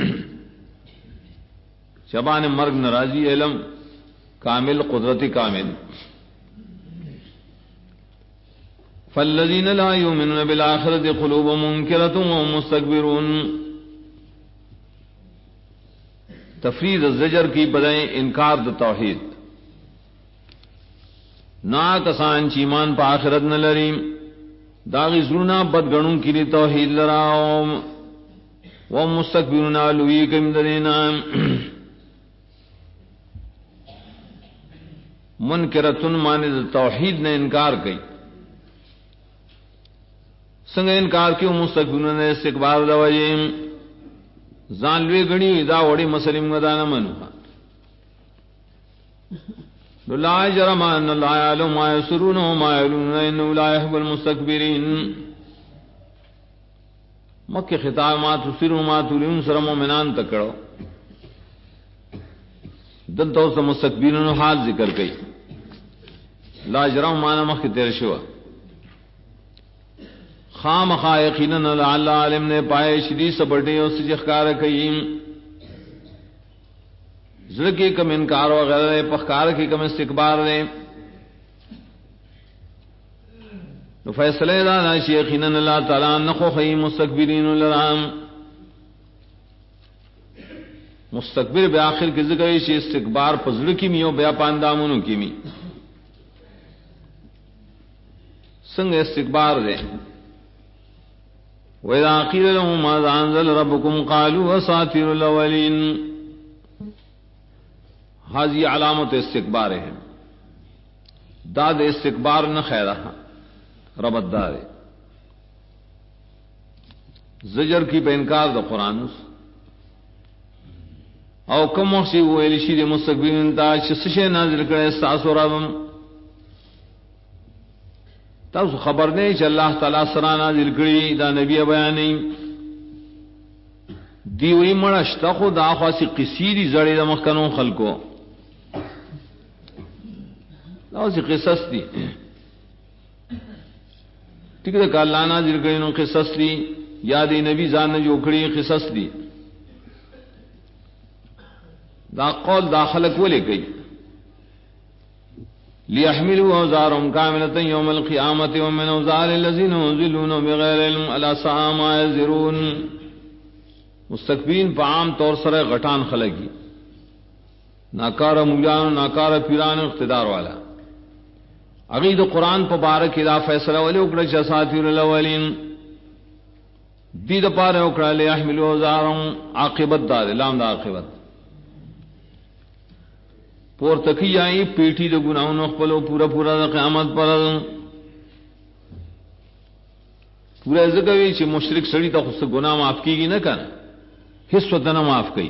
شبان مرگ نرازی علم کامل قدرت کامل فالذین لا یؤمنون بالآخرۃ قلوب منکرۃ وهم مستکبرون تفرید الزجر کی بدائیں انکار د توحید نا کسان چیمان پا آخرت نہ لریم داغی زرنا بدگنوں کی لی توحید لراؤم وهم مستکبرون علوی کم درینا منکرتن ماند توحید نے انکار کی سنگ انکار کیوں مستقبلون نے استقبال دوجیم زانلوی گنی دا وڑی مسلم گدانا منوها لا جرم ان اللہ یعلم ما یسرون وما یعلنون انه لا يحب المستكبرین مکہ خطاب ما تسرون ما تولون سر مومنان تکڑو دلتا اس مستکبرین حال ذکر کئی لا جرم مانا مخی تیر شوا خام خائقینن لعل عالم نے پائے شدی سبٹے اس جخکار کئیم زرکی کم انکار وغیرہ پخکار کی کم استقبار دے فیصلہ دانا شیخینن اللہ تعالیٰ نخو خی مستکبرین لرام مستکبر بے آخر کی ذکر شی استکبار پزر کی می و بیا پاندامونو کی می سنگ استکبار دے وَإِذَا قِيلَ لَهُم مَاذَا أَنزَلَ رَبُّكُمْ قَالُوا أَسَاطِيرُ الْأَوَّلِينَ حاضی علامت استکبار ہے داد استکبار نہ خیرہ ربط دار زجر کی پہ انکار دا قرآن او کم وقتی ویلی شید مستقبلین تا چسشے نازل کرے استاسو ربم تاس خبر نہیں چ اللہ تعالی سرا نازل کری دا نبی بیانی دیوی مڑشتا خود آخواسی قصیری زڑی دا مخکنون خلقو سی قصص دی ٹھیک ہے کہ اللہ نازل کری نو قصص دی یادی نبی زان نے جو کری قصص دی دا قول داخلک ولے گئی لیحملوا اوزارهم کاملة یوم القیامت ومن اوزار الذین يضلون بغیر علم الا ساء ما یزرون مستکبرین پا عام طور سر غٹان خلقی ناکار مولیان ناکار پیران اقتدار والا عقید قرآن پا بارک ادا فیصلہ ولی اکڑا اساطیر الاولین دید پار اکڑا لیحملوا اوزارهم عاقبت دار لام دا عاقبت پور تکی آئی پیٹی دا گناہوں اخپلو پورا پورا دا قیامت پر پورا ذکروی چھ مشرک سڑی تا خود سے گناہ معاف کی گی نہ کن حص و دنہ معاف کی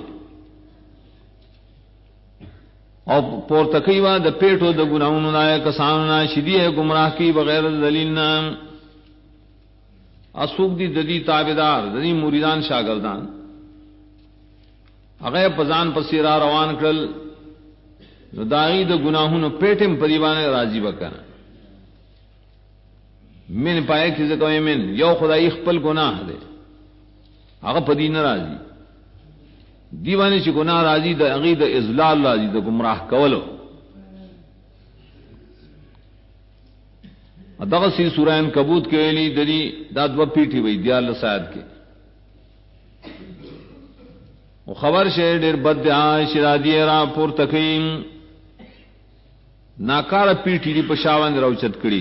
اور پور تکی وا دا پیٹو دا گناہوں نائے کسانونا شدی ہے گمراہ کی بغیر دلیل نام اسوک دی ددی تابدار ددی موریدان شاگردان اغیر پزان پسیرا روان کرل داغی دا گناہوں پیٹم پریوانے راضی بکنا من پائے کی زکوئے من یو خدای خپل گناہ دے اگا پدی نہ راضی دیوانے چی گناہ راضی دا اغی دا ازلال راضی دا گمراہ کولو دغسی سورہ عنکبوت کے ویلی دلی دا دو پیٹھی وی دیال سایت کے و خبر شے ډیر بد دی شرادی را پور تکیم ناکار پیٹھی دی پشاوند روچت کړي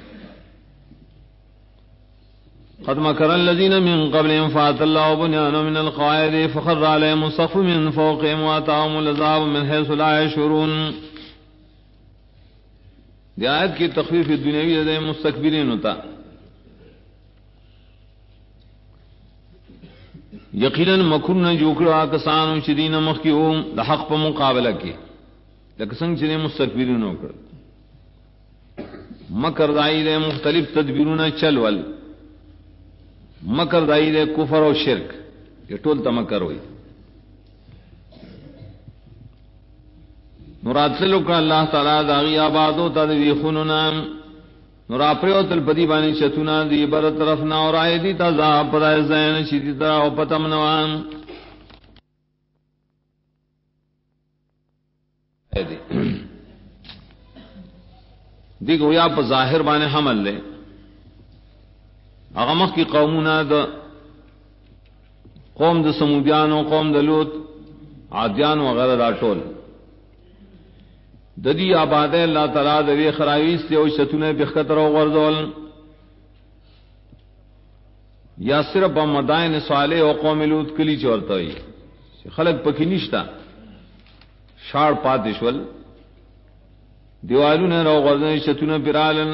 قد مكر الذين من قبلهم فات الله بنيانهم من القواعد فخر عليهم السقف من فوقهم واتاهم العذاب من حيث لا يشعرون. دی آیت کی تخفیف دنیاوی دے مستکبرین ہوتا. یقیناً مکر نہ جوکڑا کسان شدین مخیوم دا حق پا مقابلہ کی لکسنگ چنے مستکبرین ہوکڑ مکر دائی دے مختلف تدبیرون چلول مکر دائی دے کفر و شرک یہ ٹول تا مکر ہوئی مراد سے لکا اللہ تعالیٰ داغی آبادو تا دی خوننا نورا پریو تل پدی بانی شتونا دی بر طرفنا اور آئے دی تا زاب پدای زین شیدی تا او پتم نوان دی گویا پا ظاہر بانے حمل لے اغمق کی قومنا دا قوم دا سمودیان و قوم دا لوت عادیان وغیرہ دا ٹول ددی آباد اللہ تعالیٰ دوی خرائیس تے او شتونے بخطر و غرزول یا صرف مدائن صالح و قوم لوت کلی چورتوئی خلق پکی نشتا شاڑ پاتشول دیوالو نے رو غرزن شتونے پرالن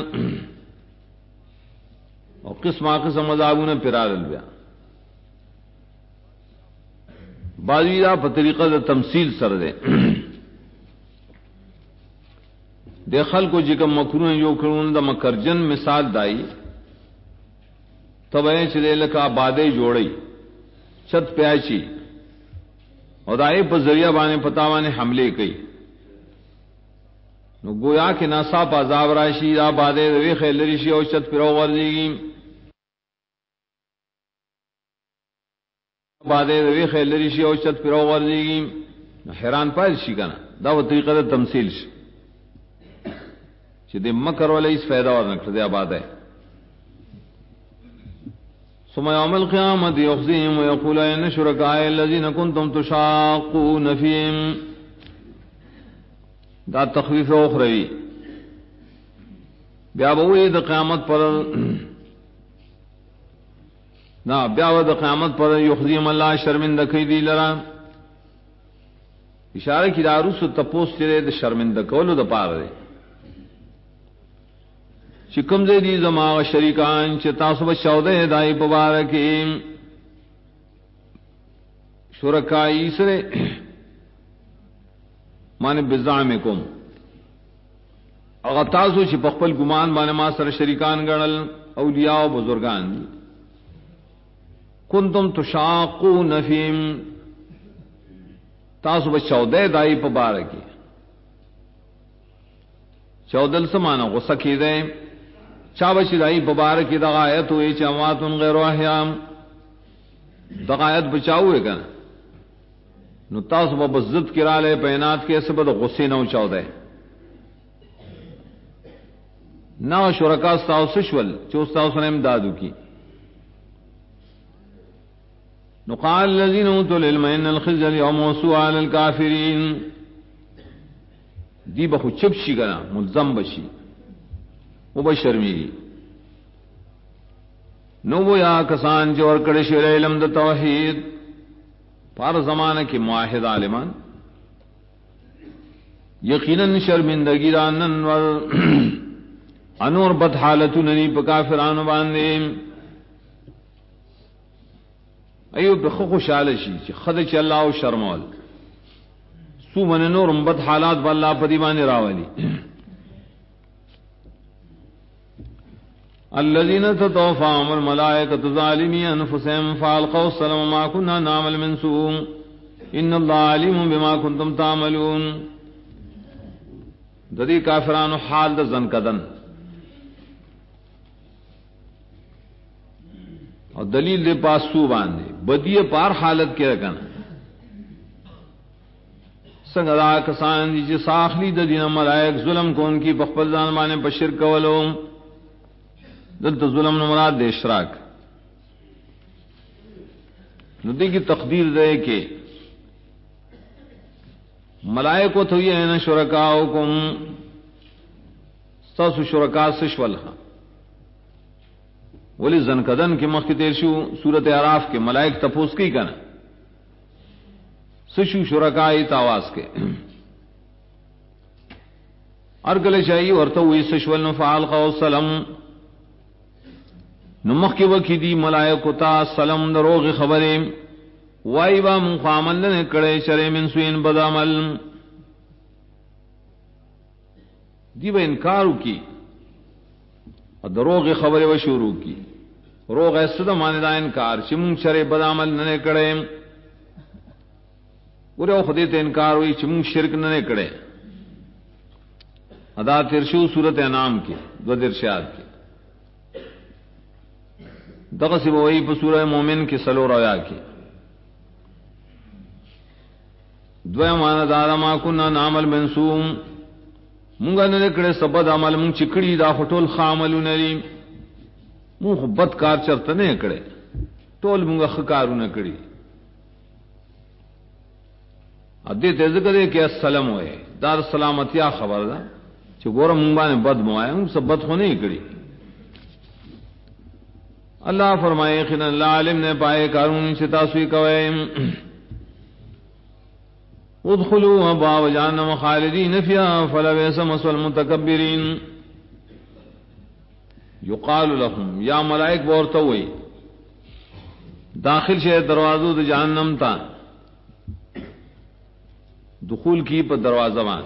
اور قسم قسم عذابوں نے پرالن بیا بعضی دا پا طریقہ دا تمثیل سر دے دے خلقو جکم مکرون جو کرون دا مکرجن مثال دائی تب اے چلے لکا بادے جوڑی چھت پیاچی اور دائی پا ذریعہ بانے پتاوانے حملے کئی نو گویا کہ ناسا پا عذاب راشی دا بادے دوی خیلریشی اور چھت پر غرزی گی بادے دوی خیلریشی اور چھت پر غرزی گی حیران پائل شی کنا دا وہ طریقہ دا تمثیل شی چې دې مکر ولا هیڅ فائدہ ورنکړه دی آباد ہے. ثم يوم القيامة يخزيهم ويقول أين شركائي الذين كنتم تشاقون فيهم دا تخفیف اخروی بیا بوئی دا قیامت پر نا بیا دا قیامت پر یخزیم اللہ شرمندہ کئی دی لرا اشارہ کی داروس تپوس چرے دا شرمندہ کولو دا پار دے چکم دے دی زماغ شریکان چی تاسو بچاودے دائی پبارکی شرکائی سرے مانے بزعمکم اگر تاسو چی پخپل گمان بانے ما سر شریکان گرنل اولیاء و بزرگان کنتم تشاقون فیم تاسو بچاودے دائی پبارکی چودل سمانا غصہ کی دے چاوشی دائی پبارکی دغایت ہوئی چامات غیر احیام دغایت بچاؤ ہے کنا نو تاسو با بزد کرالے پینات کے سبت غصے نو چاو دے نا شرکا ستاو سشول چو ستاو سن امدادو کی نو قال الذين اوتوا العلم ان الخزي اليوم وسوء على الكافرين دی بخو چپ شي کنا ملزم بشي مبشرمی نو وہ یا کسان جو ورکڑ شیر علم دا توحید پار زمانہ کے معاہد عالمان یقیناً شرمندگی رانن ور انور بد حالتو ننی پا کافرانو باندے ایو بخو خوشحالشی چی خد چی اللہ و شرمول سو من نور بد حالات با اللہ پا دیوانی راولی الذين تتوفاهم الملائكة ظالمي أنفسهم فألقوا السلام ما كنا نعمل من سوء إن الله عليم بما كنتم تعملون. ددی کافرانو حال د زن کدن اور دلیل دے پاس سو باندھے بدی پار حالت کے رکن سنگدا کسان جی ساخلی د دین ملائک ظلم کو ان کی بخبل زان مانے بشر کولو دلتا ظلم مراد دے اشراک. ندی کی تقدیر دے کہ ملائکو تو یہ ہے شرکاؤکم ستاسو شرکا سشولها ولی زنکدن کی مخی تیرشو سورت اعراف کے ملائک تپوس کی کنا سشو شرکائی تاواز کے ارگل چاہیے ورطا ہوئی سشول نفعال قو سلم نمخ کی وکی دی ملائکو تا سلم دروغ خبریں وائی با مقامل نے کڑے شرے من سوین بدعمل دی با انکارو کی اور دروغ خبر و شروع کی روغ ایسا دا مانے دا انکار چمون شرے بدعمل ننے کڑے پورے خودی تے انکار ہوئی چمون شرک ننے کڑے. ادا ترشو صورت انعام کی دو درشاد کی دغسی وہی پا سورہ مومن کی سلو رویا کی دویا مانا دارا ما کننا نعمل منسوم مونگا نلکڑے سبد عمل مونگ چکڑی دا خطول خاملو نریم مونگ بد کار چرتا نہیں کڑے ٹول مونگا خکارو نکڑی ادی تذکر دے کہ السلام ہوئے دار سلامتیا خبر دا چھ گورا مونگا نے بد موائے مونگ سب بد ہونے کڑی. اللہ فرمائے خن اللہ علم نے پائے کارون چتاسوی کوئے ادخلوا ابواب جہنم خالدین فیہا فلبئس مثوى المتکبرین. یقال لهم یا ملائک بورتا ہوئی داخل شے دروازو دا جہنم تا دخول کی پر دروازہ بان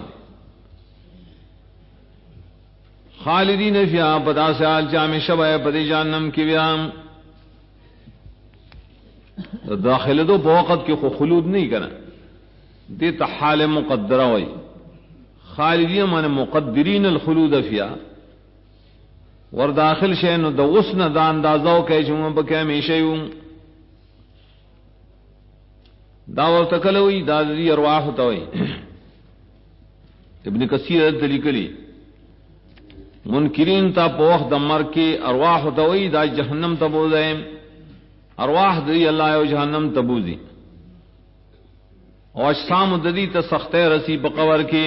خالدین فیہا پدا سیال چامی شبہ پدی جہنم کی بیام داخل دو بوقت کی خلود نہیں کرنا دیتا حال مقدرہ ہوئی خالدین من مقدرین الخلود فیہا ور داخل شئن دا غسن دا اندازو کہ چون پکے ہمیشہ یوں دا ورتکلوی دا دی ارواح ہوتاوی. ابن کثیر دلیکلی منکرین تا پوخ دمر کے ارواح ہوتاوی دا جہنم تبوزے ارواح دی اللہ و جہنم تبوزی اور اجسام ددی تا سختے رسی بقبر کے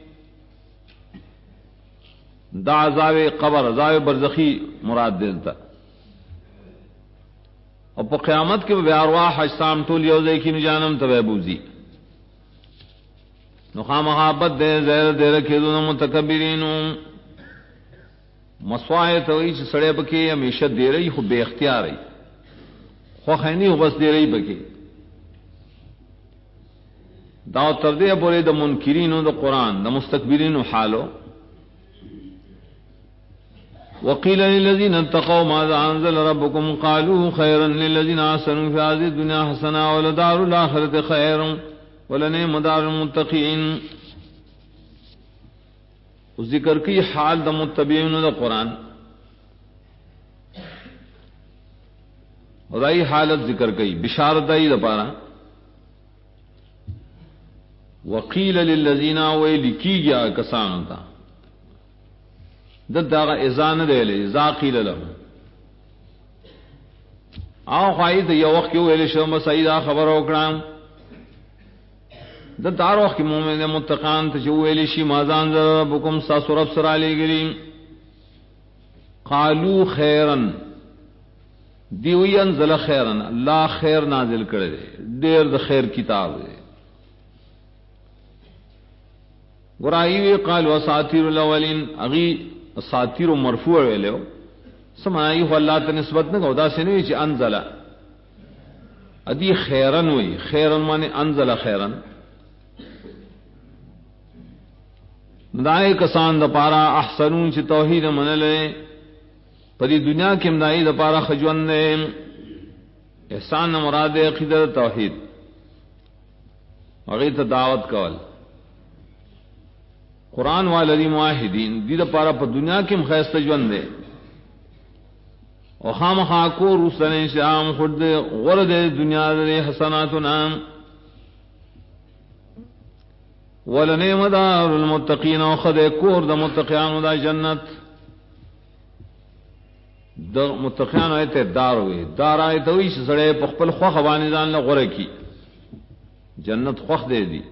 دا عذاب قبر عذاب برزخی مراد دیتا اور پا قیامت کے بے ارواح اجسام طول یوزے کی نجانم تبے بوزی نخواہ محابت دے زیر دے رکھے دون متکبرین مسوائے توئی چھ سڑے بکے ہمیشہ دے رہی خو بے اختیار رہی خو خینی ہو بس دے رہی بکے داو تردے بولے دا منکرین دا قرآن دا مستکبرین حالو. وقیل للذین اتقوا ماذا انزل ربکم قالوا خیرا للذین آسنوا فی هذه الدنیا حسنا ولدار الاخرة خیر ولنعم دار المتقین. ذکر کی حال دا متبعین دا قرآن اور ای حالت ذکر کی بشارت دائی دا پارا. وقیل للذین ویلی کی گیا کسانو تا دد داغا ازان دے لے ازا قیل لہم آو خواہی تا یہ وقت کیوں ویلی شرم سعیدہ خبر اوکرام دد دار وقت کی مومن متقان تا جو ویلی شی مازان ذر ربکم ساسو رب سرا لے گریم قالو خیرن دیوی انزل خیرن اللہ خیر نازل کرے دیر دا خیر کتاب دے گرائیوی قالوا اساطیر الاولین اغی اساطیر مرفوع ویلو سمائی ہو اللہ تا نسبت نگو دا سنوی چی انزل ادی خیرن وی خیرن مانے انزل خیرن مدائی کسان دا پارا احسنون چی توحید من لے پری دنیا کی مدائی دا پارا خجون دے احسان مراد عقیدت توحید اغیت دعوت کول قرآن والذی معاہدین دی دا پارا پا دنیا کی مخیست جون دے اور خام خاکو روسن شام خود غرد دنیا دے حسنات نام ولنعم دار المتقین و خد کور دا متقیان دا جنت د متقیان ایت دار ہوئے دار ایت ہوئی سڑے پخپل خوخ باندې ځان له غره کی جنت خوخ دے دی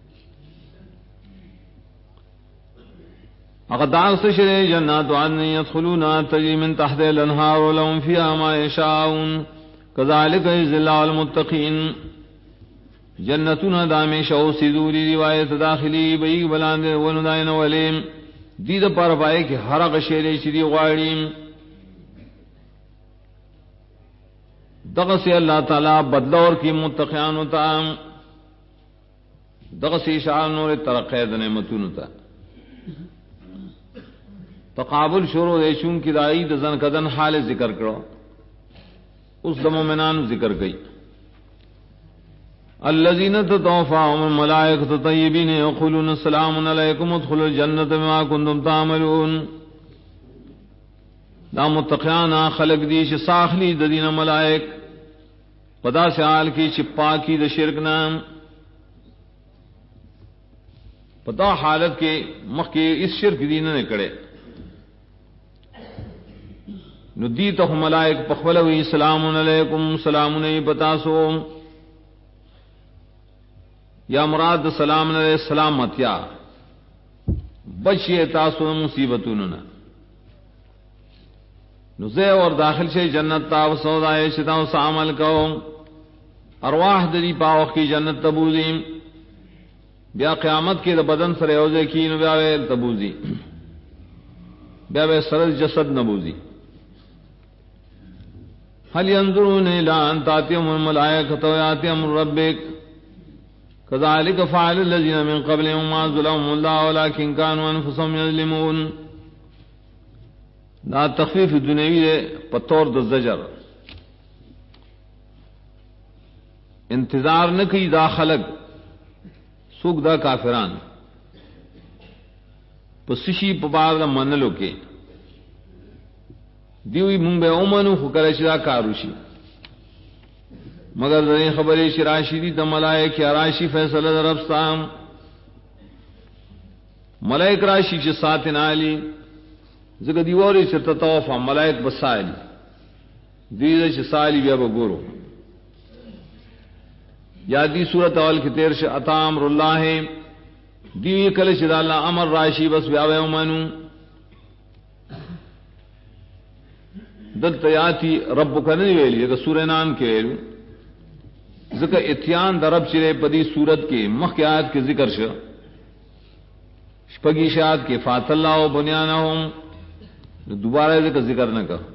اقدار سے شرے جنات عدن يدخلونها تجری من تحت الانہار لهم فيها ما يشاءون كذلك يجزي الله المتقين جنتنا دامے شو سیدوری روایت داخلی بئی بلاند ونودائن ولیم دید پر پائے کہ ہر غشیرے شری غاڑیم دغسی اللہ تعالی بدلور کی متقیان ہوتا دغسی شعر نور ترقید نعمتون ہوتا تقابل شروع دے چون کی دائی دزن کدن حال ذکر کرو اس دمومنان ذکر گئی الذين تتوفاهم الملائكة طيبين يقولون السلام عليكم ادخلوا الجنة بما كنتم تعملون دا متقیان خلق دی چ ساخلی د دین ملائک پدا سے حال کی چ پاکی د شرک نام پدا حالت کے مخ کے اس شرک دین نے کڑے ندی تو ملائک پخولوی سلام علیکم سلام نہیں بتا سو یا مراد سلام علیہ السلامت یا بچیے تاسو مصیبتون نزے اور داخل سے جنت تاو سودائے شتاو سامل کو ارواح دری پاوخ کی جنت تبوزی بیا قیامت کی دا بدن سر اوزے کی نو بیاوے تبوزی بیاوے سرد جسد نبوزی هل ينظرون الى ان تاتيهم الملائكة وياتيهم ربك كذلك فعل الذين من قبلهم ما ظلمهم الله ولكن كانوا انفسهم يظلمون دا تخفیف دنیوی پتور د زجر انتظار نہ کی دا خلق سوک دا کافران پسشی پبار دا منلو کے دیوی منبے اومنو خکرش دا کاروشی مگر دنی خبری شراشی دی دا ملائک یا راشی فیصلہ در ربستان ملائک راشی چی ساتن آلی ذکر دیواری چی تطوفا ملائک بسائلی دیوی چی سالی بیا بگورو یا دی صورت اول کی تیرش اتا امر اللہ دیوی کلش دا اللہ امر راشی بس بیا بیا امنو دلتا یاتی رب کا نہیں ویلی اگر سورہ نام کے ویلو ذکر اتیان در رب چرے پدی صورت کے مخ کے آیت کے ذکر شا شپگی شاید کے فات اللہ و بنیانہم دوبارہ ذکر نہ کر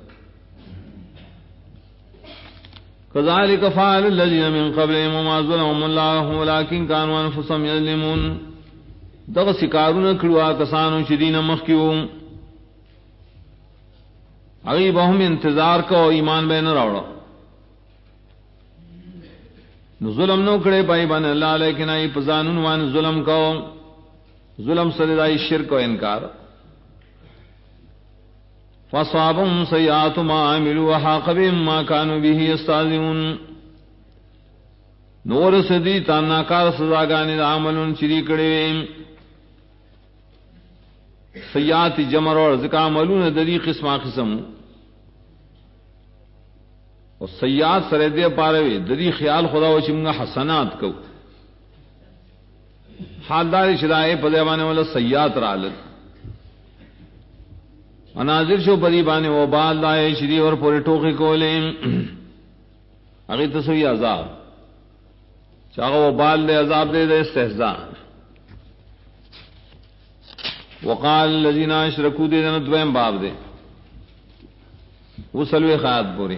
كذلك فعل الذين من قبلهم وما ظلمهم الله ولكن كانوا انفسهم يظلمون دغ سکارون کړوا کسانو چې دین مخ کیو اغي به هم انتظار کو ایمان به نه راوړو نو ظلم نو کړي پای باندې الله لیکن ای پزانون وان ظلم کو ظلم سره دای شرک او انکار فصابهم سیئات ما عملوا وحاق بهم ما كانوا به يستهزئون نور سدی تاناکار سزاګانی د عملون چری کړي سیئات جمر اور ذکر عملون دری قسمہ قسم اور سیئات سره دې پاره دری خیال خدا و چې موږ حسنات کو حالدار شدائے پدیوانه ولا سیئات رالت مناظر شو پدی بانے و بال دائے شری اور پورے ٹوکے کولیں اگی تسوی عذاب چاہو و بال دے عذاب دے دے استحزاء وقال الذين اشركوا دے دن دویم باب دے وہ سلوے خیات پوری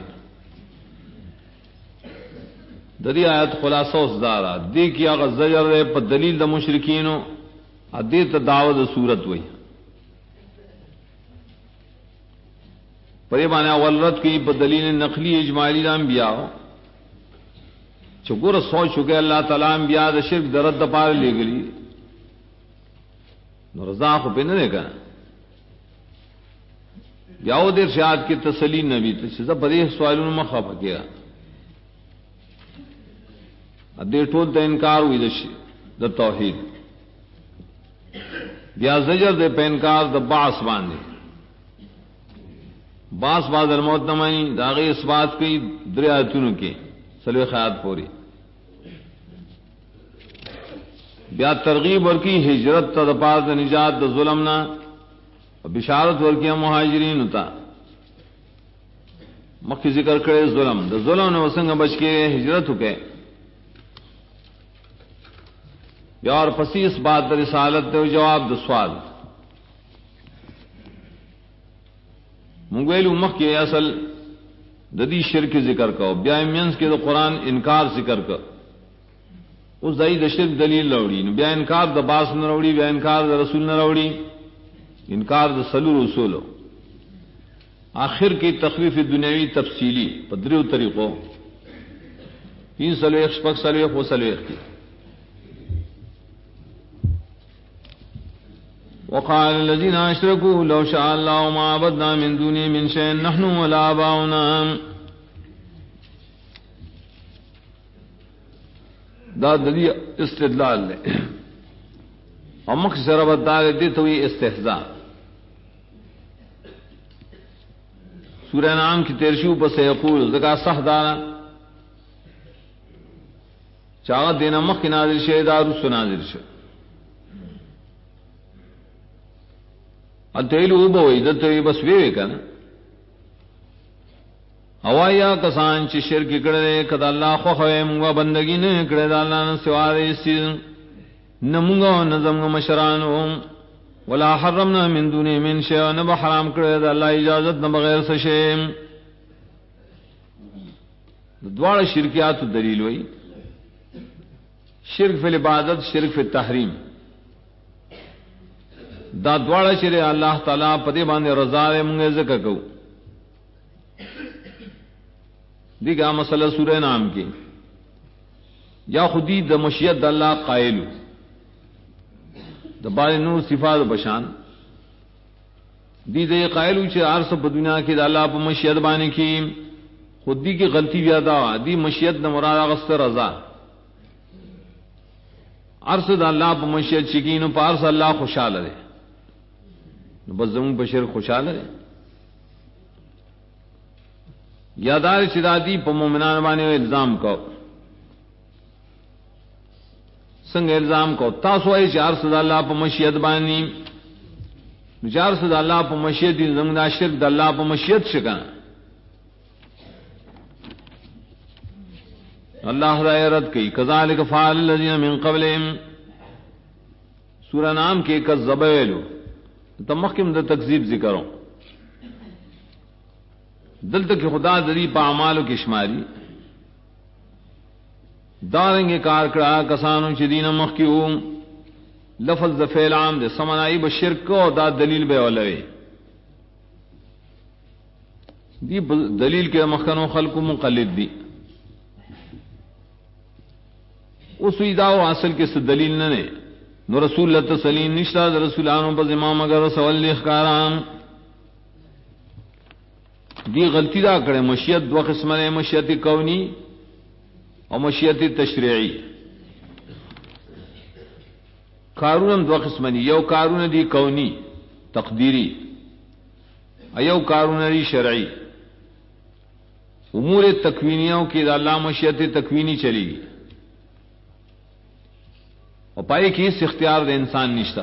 دری آیت خلاصہ اس دارا دی کیا غزجر دے پا دلیل دا مشرکینو ادیت دعوت صورت ہوئی پرے بانے اول رد کی بدلیل نقلی اجمالی الانبیاء چگور سوچ چکے اللہ تعالیٰ انبیاء دا شرک درد دا پار لے گلی نو رضا خو پہ نہ دیکھا یاو دیر شاید کی تسلی نبی تشزا پدے سوالون مخواہ پکیا دیر ٹول دا انکار ہوئی دا توحید بیا زجر دے پہ انکار دا باعث باندے باس بعد الموت نمانی داغی اس بات کی دریاتونو کے سلوی خیات پوری بیا ترغیب ورکی ہجرت تا دپار دا نجات دا ظلمنا بشارت ورکی مہاجرین تا مخی ذکر کرے ظلم دا ظلم نے وسنگ بچ کے ہجرت ہو کے یا اور پسی اس بات دا رسالت دے جواب دا سوال منگویلو مخ کے اصل ددی شرک ذکر کو بیا مینس کے دا قرآن انکار ذکر کو اس دائی دا شرک دلیل روڑی بیا انکار دا باس نہ روڑی بیا انکار دا رسول نہ روڑی انکار دا سلو رسولو آخر کی تخفیف دنیاوی تفصیلی پدریو طریقوں 3 سلویخ شپک سلویخ و سلویخ کی وقال الذين اشركوا لو شاء الله ما عبدنا من دونه من شيء نحن ولا آباؤنا دا دلی استدلال لے امک شربت دار دیتے ہوئی استحزاء سورہ نام کی 13 پر سیقول ذکا صح دارا چاہا دینا مخ کی نازل شہ دار اس نازل شہ اتیلو بوئی دتوی بس وی کنا اوایا کسان چ شرک کړه کدا الله خو خوې موږ بندگی نه کړه د الله نه سوا دې نه موږ نظم مشرانو ولا حرمنا من دون من شيء نه حرام کړه د الله اجازت نه بغیر څه شی دواړه شرکیات دلیل وای شرک فی العبادت شرک فی التحریم دا دواړه چې الله تعالی په دې باندې رضا دې موږ ذکر کوو دیگا مسئلہ سورہ نام کی یا خودی دا مشیت دا اللہ قائلو دا بار نور صفات بشان دی دا یہ قائلو چھے عرص پا دنیا کی دا اللہ پا مشیت بانے کی خودی کی غلطی بیادا دی مشیت دا مراد غست رضا عرص دا اللہ پا مشیت چکینو پا عرص اللہ خوشحال رہے بس زمون بشر خوشحال رہے یادار شدادی پا مومنان بانے الزام کو سنگ الزام کو تاسو اے چار صدا اللہ پا مشیت بانی چار صدا اللہ پا مشیت زمون دا شرک دا اللہ پا مشیت شکا اللہ رائے رد کی کذالک فعل الذین من قبلهم سورہ نام کے کذبیلو تمخم دا تکذیب ذکروں دل تک خدا دری پا اعمالو کی شماری دارنگے کار کڑا کسانو چدین مخیو لفظ دا فعل عام دے سمنائی بشرک کو دا دلیل بے اولوے دی دلیل کے مخنو خلق مقلد دی اس داو اصل کے دلیل نہ نے نو رسول اللہ تسلیم نشتا دا رسولانو پا امام اگر رسول اخکاران دی غلطی دا کرے مشیت دو قسم ہے مشیت کونی اور مشیت تشریعی کارون دو قسم دی یو کارون دی کونی تقدیری ایو کارون دی شرعی امور تکوینیوں کی دا اللہ مشیت تکوینی چلی گی اور پائے کی اس اختیار دے انسان نشتا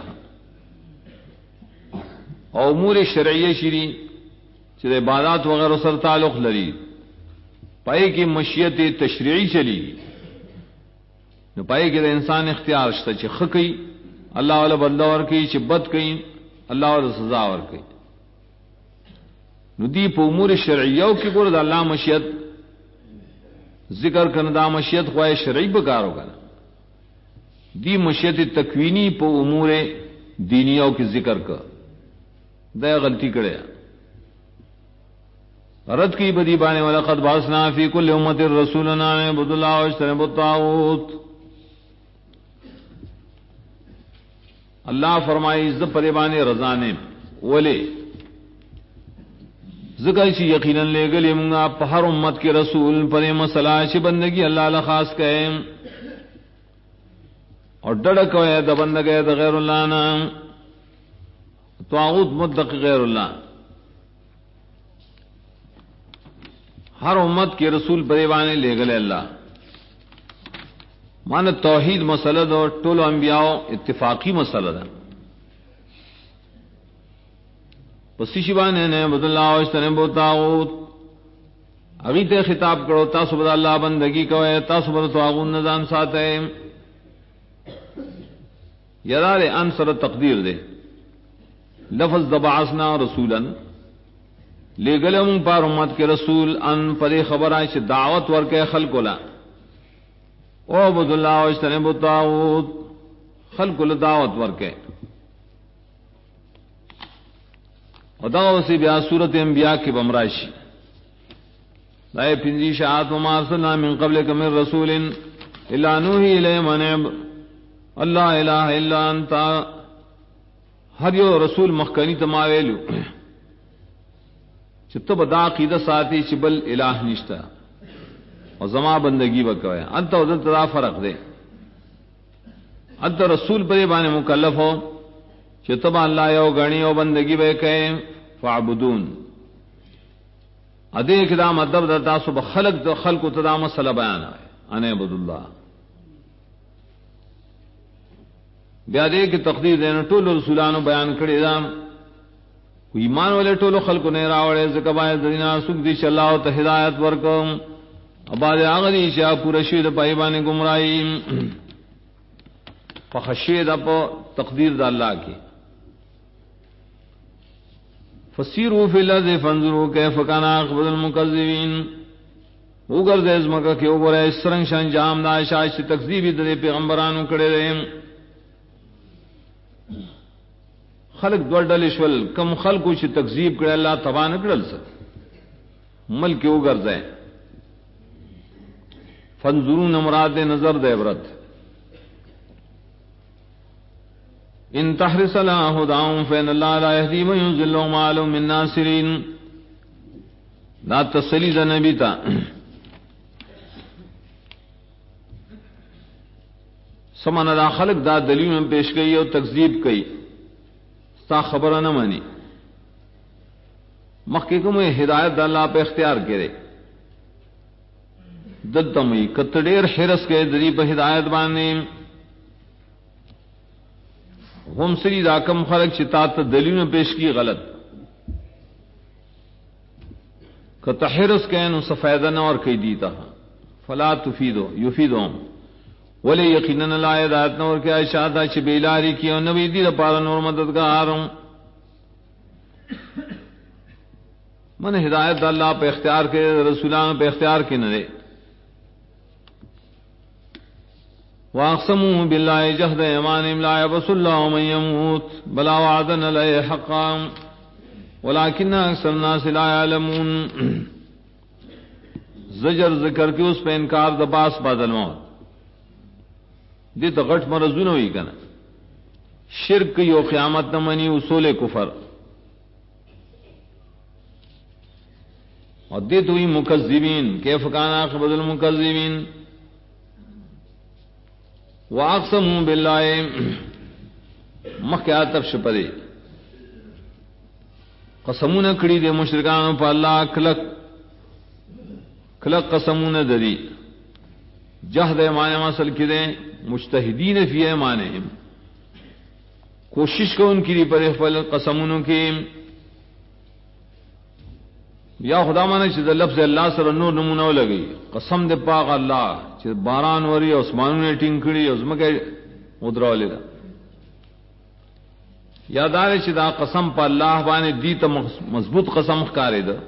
اور امور شرعیہ شری چلے عبادات وغیرہ سر تعلق لری پائے کی مشیت تشریعی چلی نو پائے کی انسان اختیار شتا چھ خقی اللہ والا بندہ اور کی چھ بد کی اللہ والا سزا اور کی نو دی پا امور شرعیوں کی گرد اللہ مشیت ذکر کرنا مشیت خواہ شرعی بکارو کرنا دی مشیت تکوینی پا امور دینیوں کی ذکر کر دا غلطی کرے رد کی بدی بانے والا قد باسنا فی کل امت رسولنا عبد اللہ واجتنبوا الطاغوت اللہ فرمائی عزت پر بانے رضانے ولے ذکر چی یقینا لے گلے منگا پہر امت کے رسول پر مسئلہ چی بندگی اللہ لخاص کہے اور ڈڑک ہوئے دا بندگے دا غیر اللہ نا طاغوت مدق غیر اللہ ہر امت کے رسول پریوانے لے گلے اللہ مان توحید مسئلہ دو ٹول انبیاء اتفاقی مسئلہ دا پسی شبانے نے عبد اللہ واجتنبوا الطاغوت اگیتے خطاب کرو تاسو بد اللہ بندگی کوئے تاسو بد طاغوت نظام ساتے یدار انصر تقدیر دے لفظ دبعثنا رسولا لے گلے پار امت کے رسول ان پدے خبر آئے سے دعوت ورکے خلق لا او عبد اللہ واجتنبوا الطاغوت خلق لا دعوت ورکے ودعو سی بیا سورت انبیاء کی بمرائشی دائے پنجی شاعت وما ارسلنا من قبلک من رسول الا نوحی الیہ من اللہ الہ الا انتا ہر یو رسول مخکنی تماویلو چھتو بدا عقیدہ ساتھی چبل الہ نشتا اور زما بندگی بکوئے انتا ادھر تدا فرق دے انتا رسول پر بانے مکلف ہو چھتبا اللہ یو گنی و بندگی بے کہے فعبدون ادے اقدام ادب دتا صبح خلق تدا مسئلہ بیان ہے انے عبد اللہ بیا دے کہ تقدیر دینا ٹولو رسولانو بیان کردے دا ایمان والے ٹولو خلق نے راوڑے زکبائے دینا سکھ دیش اللہ تا ہدایت ورکم اباد آغدی شاہ پورا شید پائیبان گمرائی فخشید اپا تقدیر دا اللہ کی فسیروا فی الارض فانظروا کیف کان عاقبۃ المکذبین اوگر دے مکہ کے اوپر اس رنگ شان جام دا شاش تکذیب دے پیغمبرانو کڑے رہے خلق دوڑل شول کم خلق کو تکذیب کرے اللہ تبا نہ کڑل س ملک اوگر دے فانظروا مراد نظر دے عبرت ان تحرس لا هداهم فإن الله لا يهدي من يضل وما له من ناصرين لا تسلی ذا نبی تا سمانا دا خلق دا دلیل میں پیش گئی اور تکذیب کی ستا خبر نہ مانی مخکم ہدایت دا اللہ پہ اختیار کرے دلتمی کتڑیر حرس کے دری پہ ہدایت بانے ہم سری راکم خلق چتات دلیل میں پیش کی غلط کتحرس کہن سفیدہ نہ اور کئی دیتا فلا تفیدو یفیدو ولی یقیناً لا ہدایت نہ اور کیا اشارہ چ بیلاری کی اور نبی دی پارا نور مددگاروں من ہدایت اللہ پہ اختیار کے رسولان پہ اختیار کے نہ دے واقسموا بالله جهد ايمانهم لا يبس الله من يموت بلا وعدا عليه حقا ولكن اكثر الناس لا يعلمون زجر ذکر کے اس پہ انکار دباس بدل موت دی تو غٹ مرزون ہوئی کنا شرک یو قیامت نہ منی اصول کفر اور دی تو مکذبین کیف کان عاقبۃ المکذبین واقسموا بالله مخیاتب شپدے قسمون کڑی دے مشرکان پر اللہ کلک قسمون دری جہد ایمان مسل کی دے مجتہدین فی ایمانہم کوشش کو ان کی پر فل قسمون کی یا خدا مانا چیز لفظ اللہ سر نور نمونہ لگی قسم دے پاک اللہ چیز باران وری اسمانوں نے ٹنکڑی اسم کے ادرا لے یادار چیز قسم پا اللہ بانے دی تا مضبوط قسم کارے دا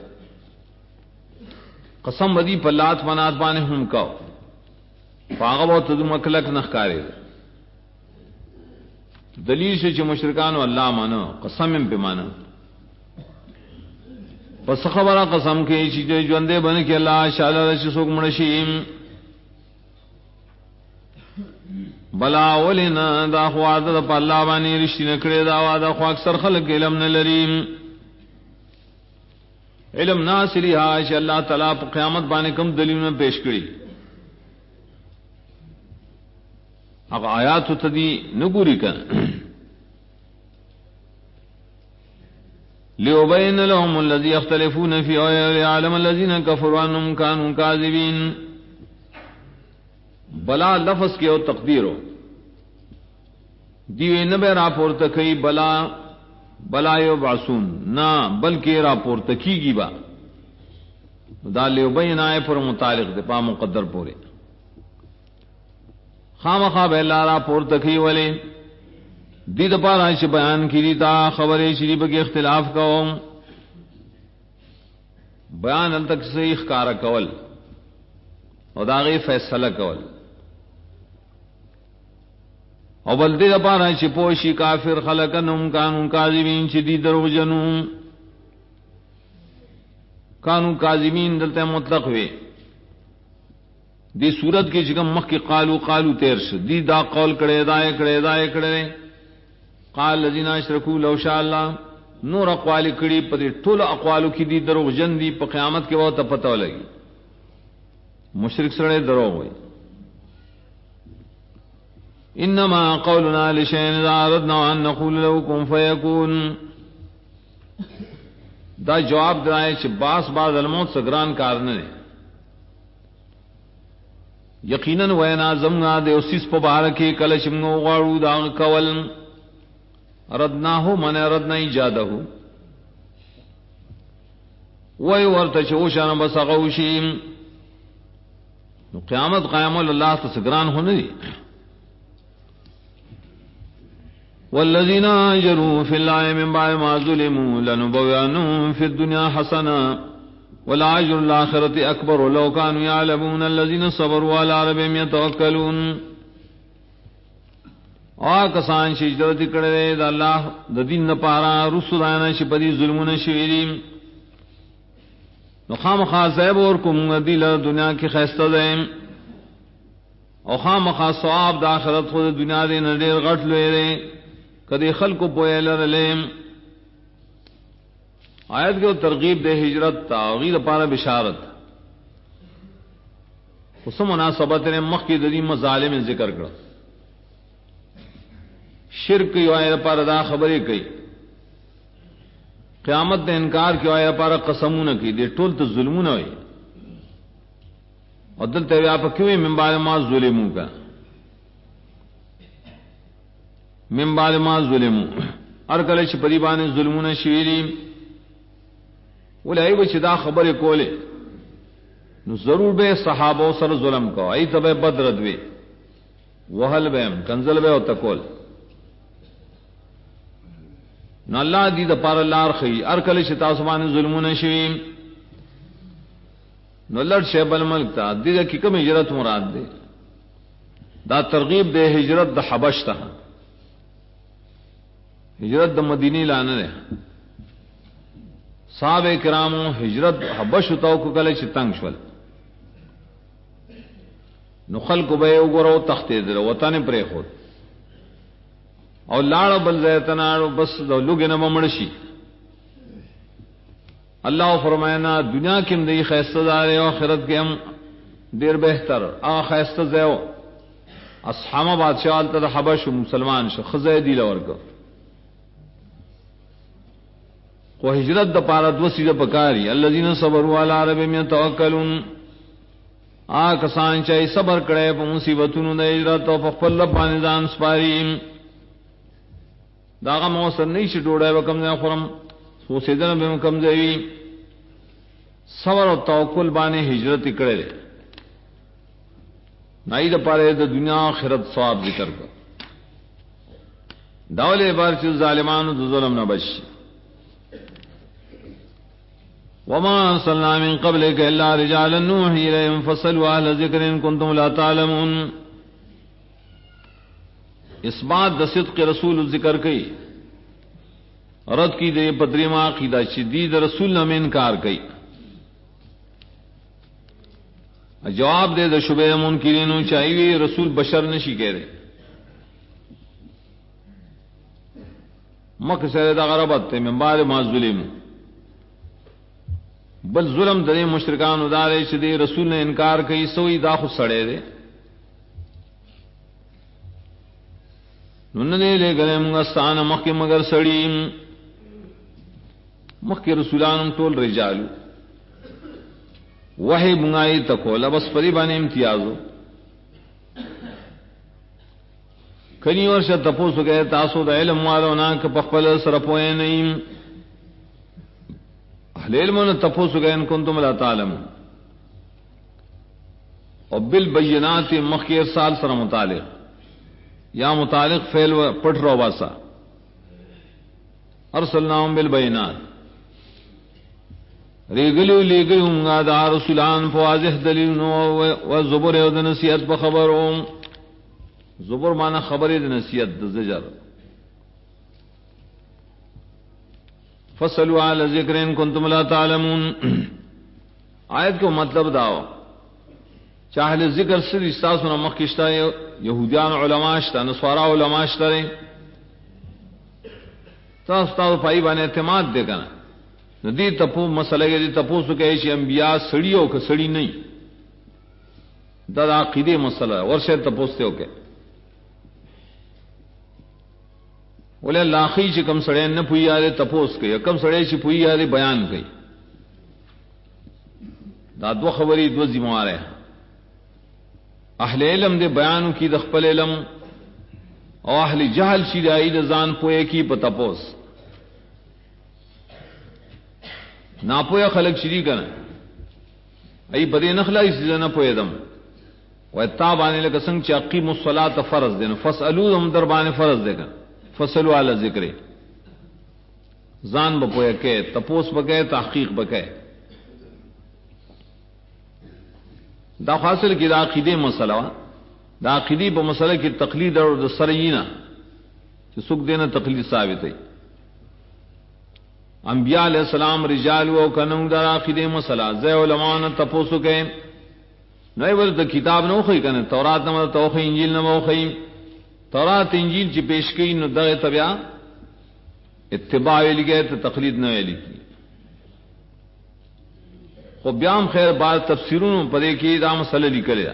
قسم بدی پا لات منات بانے ہم کاؤ پاغا بہت تدو مکلک نخکارے دا دلیل سے چی مشرکانو اللہ مانا قسم پہ مانا پس خبرہ قسم کے چیزیں جو اندے بنے کہ اللہ شاء رشی سوک مرشیم بلا ولنا دا خواد دا پا اللہ بانی رشتی نکڑے دا وادا خوا اکثر خلق علم نلریم علم ناصری ہاش اللہ تعالیٰ پا قیامت بانے کم دلیل میں پیش کری اب آیات تدی نگوری کن ليبين لهم الذي يختلفون فيه ويعلم الذين كفروا انهم كانوا كاذبين. بلا لفظ کے او تقدیرو دیوے نبے راپورت کئی بلا یبعثون نہ بلکہ راپورت کی گی با دا لیبین آئے پر متعلق دے پا مقدر پورے خام خواب اللہ راپورت کی والے دید پارا چھ بیان کی دیتا خبر شریف کے اختلاف کا بیان ال تک سے اخکار کول اور داغی فیصلہ کول اور بل دید پارا چھ پوشی کافر خلقنم کانو کاذبین چھ دی درو جنوم کانو کاذبین دلتے مطلق ہوئے دی صورت کی چکم مخ کی قالو تیرش دی دا قول کڑے قال الذين اشركوا لو شاء الله نور اقوال کڑی پدی ټول اقوالو کی دی دروغ جن دی په قیامت کې وته پتہ ولګي مشرک سره دروغ وي. انما قولنا لشيء اذا اردنا ان نقول له كن فيكون. دا جواب درائے چې باز الموت سگران کار نه یقینا وینا زمنا د اوسیس په بار کې کله چې موږ غواړو دا کول ردناہو من ردنا ایجادہو وی ورتش اوشان بس غوشیم نو قیامت قائم اللہ تسگران ہونے دی. والذین آجروا فی اللہ من بعد ما ظلموا لنبوئنهم فی الدنیا حسنا والعجر الاخرت اکبر لو کانوا یعلمون الذین صبروا علی ربهم یتوکلون. کسان چې هجرت کړي د الله د دین لپاره رسولانه چې په دې ظلمونه شویري نو خامخا صاحب اور کوم دی له دنیا کې خسته ده او خامخا ثواب د آخرت خو د دنیا دې نه ډېر غټ لوي دی کدي خلکو په لرلې. آیت کې ترغیب د هجرت تغیر لپاره بشارت اوس مناسبت نه مخ کې د دې مظالم ذکر کړ. شرک یو آئے پار دا خبریں کئی قیامت نے انکار کیو آئے پار قسمون کی دے ٹول تو ظلمون ہوئی اور دل تے آپ کیوں من بعد ما ظلموں کا من بعد ما ظلموں ارکل چھ پریبان ظلمون شویری ولی ایو چھ دا خبر کولے نو ضرور بے صحابہ سر ظلم کو ای تبے بدرد وے وحل بیم کنزل بے و تکول نو اللہ دی دا پار لار خی ارکل چھ تاسمان ظلمون شویم نو لڑ شیب الملک تا دی دا کی کم ہجرت مراد دے دا ترغیب دے ہجرت دا حبش تا ہجرت دا مدینی لانا دے صحابہ کرامو ہجرت حبش تاو کو کلے چھ تنگ شول نو خلق بے اگرو تختے در وطن پرے خود اور لاڑ بل زیتناڑو بس دو لوگ نہ ممڑشی اللہ فرمائنا دنیا کی ہم دی خیستہ دارے و آخرت کے ہم دیر بہتر آ خیستہ زیو اصحامہ بادشاہ تا حبش مسلمان شو خزے دی لور کو کو ہجرت دا پارا دو سیدہ پکاری الذین صبروا علی ربهم یتوکلون آ کسان چاہی صبر کرے پا مصیبتون دا ہجرت و پا خپل رب باندان سپاری داغا موسر نہیں چھ ڈوڑا ہے کم دے خورم سو سیدن بے کم دے صبر و توکل بانے ہجرت اکڑے دے نائی دا پارے دا دنیا آخرت ثواب ذکر کر داولے بار چھ ظالمان دا ظلم نہ بچ وما ارسلنا من قبلك الا رجالا نوحي اليهم فاسألوا اهل الذكر ان كنتم لا تعلمون. اس بات دا صدق رسول ذکر کی رد کی دے بدریما عقیدہ شدید رسول نے میں انکار کی جواب دے دا شبہ منکرین چاہیے رسول بشر نشی کہہ رہے مکہ سے دا غربت تے من بعد ما ظلم بل ظلم دے مشرکان ادارے چدے رسول نے انکار کی سوئی دا خود سڑے دے نن نے لے گلے مستان مکہ مگر سڑی مخی رسولان طول رجالو وحی منگائی تکولا بس پری بانے امتیازو کنی ورشا تپوسو گئے تاسو دا علم وارونا کہ پخپل سرپوئے نئیم اہل علمون تپوسو گئے ان کنتم لا تعلمون اور بالبینات مخی ارسال سر متعلق یا متعلق فعل پٹ رو باسا ارسلناہم بالبینات ریگلیو لیگلیو منگا دا رسولان فواضح دلیل و زبر و نصیحت پا خبروں زبر مانا خبری دا نصیحت دا زجر فصلوا علی ذکرین کنتم لا تعلمون آیت کو مطلب داو چاہل ذکر سر استاس و نمک کشتا یہودیان علماء شتا نصوارا علماء شتا رہے تا استاس پائی بانے اعتماد دے کنا ندی تپو مسئلہ دی تپو سو کہ ایشی انبیاء سڑی ہو کہ سڑی نہیں دا عقیدے مسئلہ ہے ورشے تپوستے ہو کہ بولے اللہ خی چی کم سڑے نہ پوئی آرے تپوس کے کم سڑے چی پوئی آرے بیان گئی دا دو خبری دو ذمہ رہے اہل علم دے بیان کی دخپل علم او اہل جہل چی دائی دزان پوئے کی پا تپوس ناپویا خلق شری کنا ای بدے نخلا اسی نہ پوئے دم و اتاب آنے لگا سنگ چی اقیم الصلاة فرض دینا فسألو دم دربان فرض دے کنا فصلوا علی ذکر زان بپوئے کہ تپوس بکے تحقیق بکے دا حاصل کی دا عقیدے مسئلہ دا عقیدی پا مسئلہ کی تقلید اور دا سرعینا چی سک دینا تقلید ثابت ہے انبیاء علیہ السلام رجال و کنو دا عقیدے مسئلہ زی علماء تپوسو کے نوے بلد کتاب نو خی کنے تورات نمو توخی انجیل نمو خی تورات انجیل چی پیش کی نو دغه تبیا اتباع ویلی گئے تو تقلید نہ ویلی کی خو بیام خیر بعض تفسیرون پدے کی دا مسئلہ لکلے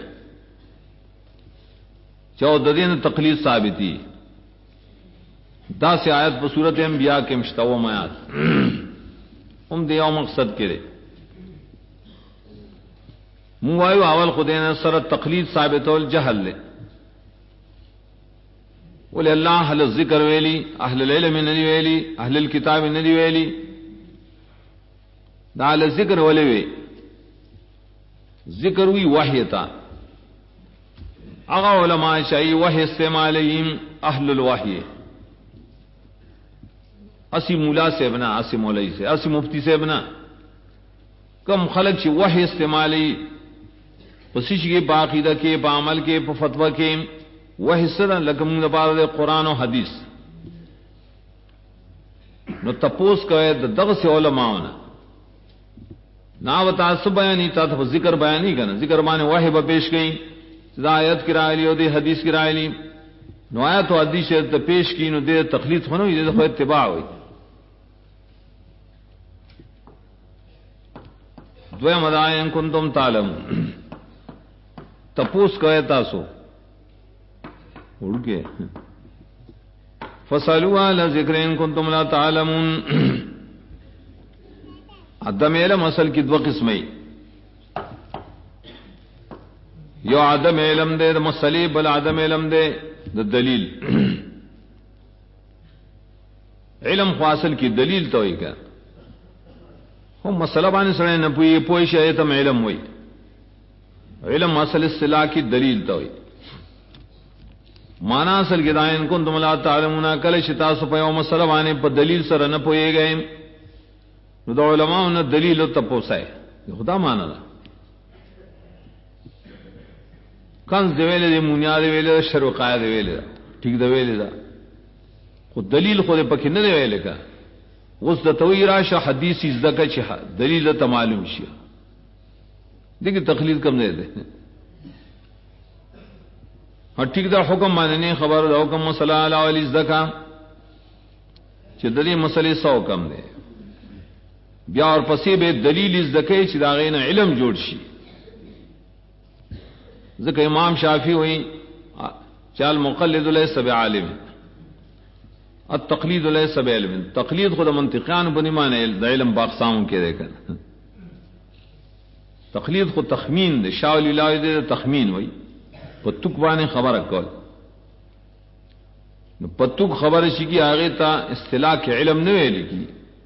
چاو ددین تقلید ثابتی دا سے آیت پر صورت انبیاء کے مشتوہ میات دے او مقصد کرے موائیو اول خودین سر تقلید ثابت الجہل لے بولے اللہ اہل الذکر ویلی اہل العلم ندی ویلی اہل الکتاب ندی ویلی دا اہل الذکر ولی وی ذکر وی وحی تا اغا علماء شائی وحی استعمالیم اہل الوحی اسی مولا سے بنا اسی مولی سے اسی مفتی سے بنا کم خلق چی وحی استعمالی پسیش کے پا عقیدہ کے پا عمل کے پا فتوہ کے وہ حصہ لکم نبار قرآن و حدیث نو تپوس کوئے دغ سے علماء نا وتا سب بیانی تا تھا ذکر بیانی کرنا ذکر بانے واحب پیش گئی دا آیت کی رائے لی او دے حدیث کی رائے لی نو آیت و حدیث تا پیش کی نو دے تخلیط ہونو یہ دے اتباع ہوئی دوے مدائن کنتم تعلم تپوس کوئے تاسو اڑ کے فصلوا علی ذکرین کنتم لا تعلمون عدم علم اصل کی دو قسمیں یو عدم علم دے دا مسئلے بل عدم علم دے دا دلیل علم خواصل کی دلیل تو ہی کیا ہم مسئلہ بانے سڑے نہ پوئی پوئی شایتم علم ہوئی علم اصل اصطلاح کی دلیل تو ہوئی مانا اصل کی دائن کن تم لا تعلمون کل شتا سپیو مسئلہ بانے پا دلیل سر نہ پوئے گئے نو دا علماء انہا دلیل تپوسائے خدا مانا دا کنز دے ویلے دے مونیا دے ویلے دا شروقایا دے ویلے دا ٹھیک دے ویلے دا خود دلیل خود پکی نہ دے ویلے کا غص دا توی راشا حدیث ازدکا چی دلیل دا معلوم شیا دیکھیں تقلید کم دے دے ہاں ٹھیک دا حکم ماننے خبر دا حکم مسئلہ علا ولی ازدکا چی دلیل مسئلے سو کم دے بیا اور پسی بے دلیل ازدکے چی دا غینا علم جوڑ شی ذکر امام شافی ہوئی چال مقلد لیس بعالم التقلید لیس بعلم، تقلید خود منطقیان بنی معنی د علم باقسام کې ده کنه. تقلید خود تخمین ده، شاول الهی ده تخمین وای په توک باندې خبره کول. نو په توک خبره شي کی هغه ته اصطلاح کې علم نه ویل کی.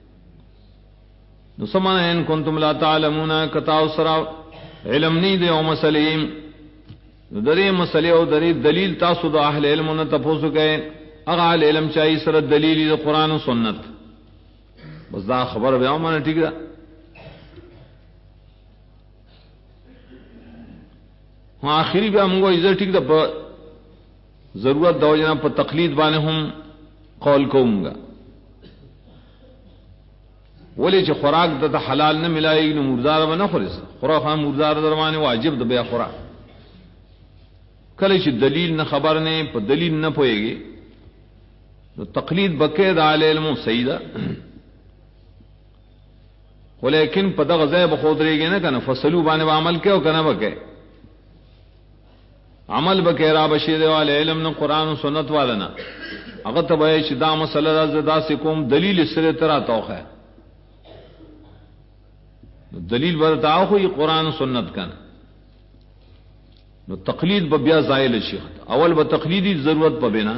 نو سمانه ان کنتم لا تعلمون کتا اسرا علم نه دی او مسلیم درې مسلې او درې دلیل تاسو د اهل علم نه تاسو کوي هغه علم چای سره دلیل د قران او سنت بس دا خبر به امانه ٹھیک ده. ہاں آخری بیا موږ یې ٹھیک ده په ضرورت د وجنه په تقلید باندې هم قول کومګه ولی چې خوراک د حلال نه ملایي نو مردار به نه خوري. خوراک هم مردار درمانه واجب ده بیا خوراک کله چې دلیل نه خبر نه په دلیل نه پويږي نو تقلید بکې د علم سیدا ولیکن په دغه ځای به خودريږي نه کنه فصلو باندې عمل کوي او کنه بکې عمل بکې را بشیر او علم نه قران او سنت والنا هغه ته وایي چې دا مسله زدا سي کوم دلیل سره ترا توخه دلیل ورتاو خو قرآن و سنت کنا نو تقلید بیا زائل شي. اول به تقلیدی ضرورت په بنا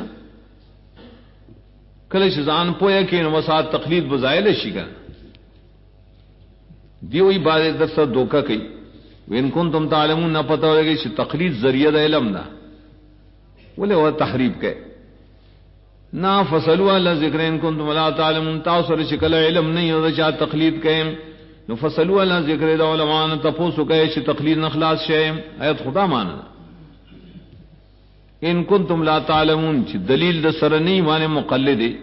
کله چې ځان پوهه کې نو وسات تقلید به زائل شي کنا دی وی بعد درسه دوکا کوي وین کنتم تعلمون نه پته ولګي چې تقلید ذریعہ د علم نه ولې و تحریف کوي نا فصلوا علی ذکر ان کنتم لا تعلمون تاسو سره شکل علم نه یو چې تقلید کوي نو فصلوا علی ذکر د علماء نه تاسو کوي چې تقلید نه خلاص شي. آیت خدا معنا ان کنتم لا تعلمون چې دلیل د سره نه معنی مقلد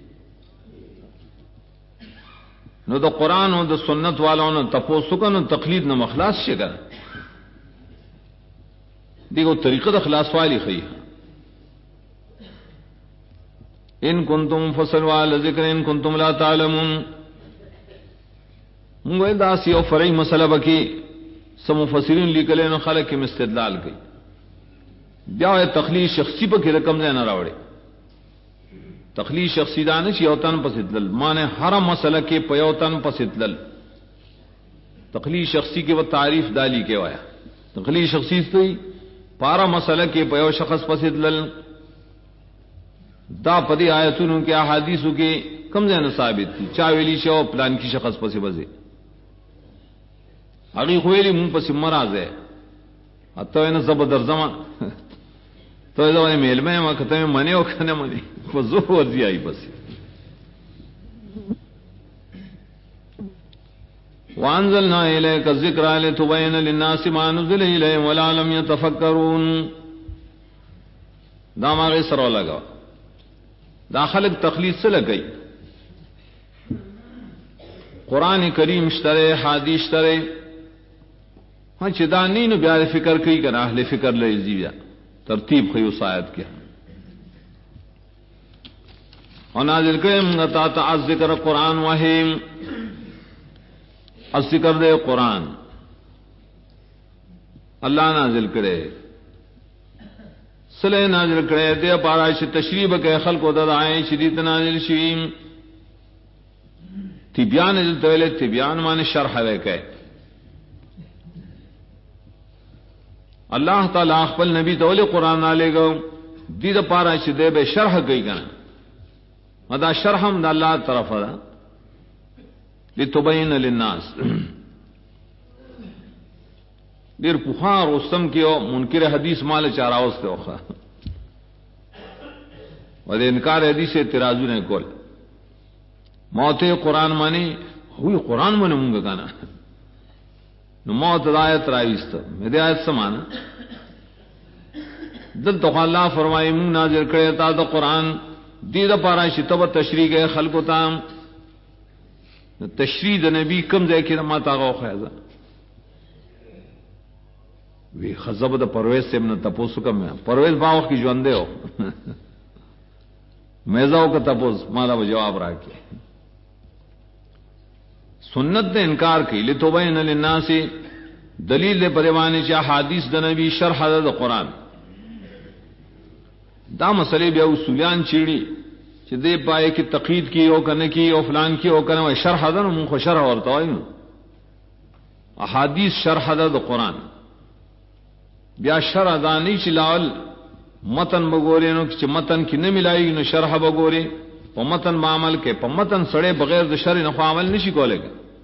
نو د قران او د سنت والو نه تاسو کنه تقلید نه مخلاص شي ګر دیغه طریقه د خلاص والی خي. ان کنتم فصلوا علی ذکر ان کنتم لا تعلمون موږ دا سی او فرعي مسله بکی سم مفسرین لیکل نو خلک کې استدلال کوي بیا تقلید شخصی په کې رقم نه راوړي. تقلید شخصی دانه شي او تن پسیدل معنی هر مسله کې په یو تن پسیدل. تقلید شخصی کې و تعریف دالی کې وایا تقلید شخصی ستوي پارا مسله کې په یو شخص پسیدل دا په دې آیتونو کې احادیثو کې کم ځای نه ثابت دي. چا ویلی شو پلان کې شخص پسې بځي هغه خو ویلی مون پسې مرزه اته نه زبردر زما ته دا ونه میل مې ما کته مې منی او کنه منی په زو ورځي آی بس. وانزلنا الیک الذکر لتبین للناس ما نزل الیهم ولعلهم یتفکرون دا ما غي سره لگا دا خلق تخلیص سے لگئی. قرآن کریم اشترے حدیث اشترے ہاں چدانی نو بیا فکر کئی کنا اہل فکر لذیذ ترتیب خیو سایت کیا اور نازل کریم تا ذکر قرآن وحیم الذکر دے قرآن اللہ نازل کرے سلے نازل کرے دے پارائش تشریب کے خلق و ددائیں شدید نازل شیم تبیان دلتویلے تبیان مانے شرح ہے کہ اللہ تعالیٰ اخبل نبی تولی قرآن نالے گو دید پارائش دے بے شرح گئی کنا مدا شرحم دا اللہ طرف دا لتبین للناس دیر پخار رستم کیو منکر حدیث مال چاراوستے وخا و دے انکار حدیث اعتراضو نے کول موت قرآن مانی ہوئی قرآن مانی مونگا کانا نو موت آیت رائیستا میدے آیت سمانا دل تو اللہ فرمائی مونگ نازل کرے تا دا قرآن دید پارا شتب تشریح گئے خلقو تام تشریح دا نبی کم دے کی ما تاغو خیزا وی خزب دا پرویز سے من تپوسو کم ہے پرویز باوخ کی جواندے ہو میزاو کا تپوس مالا وہ جواب رہا کے سنت نے انکار کی لتبین للناس دلیل دے پریوانے چا حدیث دا نبی شرح دا قرآن دا مسئلے بیا اصولیان چیڑی چې دې پای کې تقید کی او کنه کی او فلان کی او کنه شرح ده نو مونږ شرح ورته وایو احادیث شرح ده د قران بیا شرح ده نه چې لاول متن بګورې نو چې متن کې نه ملایي نو شرح بګورې په متن معامل کې په متن سره بغیر د شرح نه عمل نشي کولای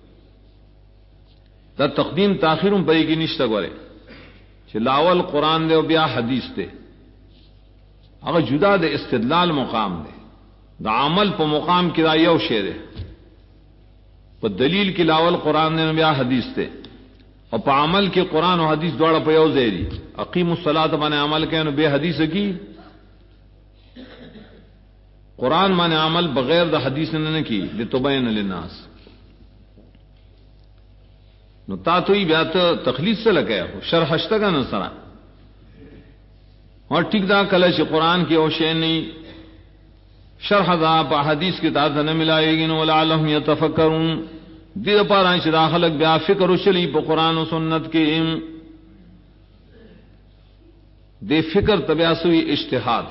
دا تقدیم تاخیرم پرې کې نشته ګوره چې لاول قران دی او بیا حدیث دی هغه جدا د استدلال مقام دی دا عمل په مقام کې دا یو شی دی په دلیل کې لاول قران دی بیا حدیث دی او په عمل کې قران او حدیث دواړه په یو ځای دي اقیموا الصلاة باندې عمل کوي نو به حدیث کی قران باندې عمل بغیر د حدیث نه کی لتبین للناس نو تا تو ہی بیا ته تخلیص سے لگایا ہو شرح اشتگا نہ سرا اور ٹھیک دا کله چې قران کې او شی نه شرح دا په حدیث کې تا نه ملایږي نو ولعلهم يتفکرون دې لپاره چې داخلك بیا فکر وشلی په قران او سنت کې دې فکر تبیا سوی اجتهاد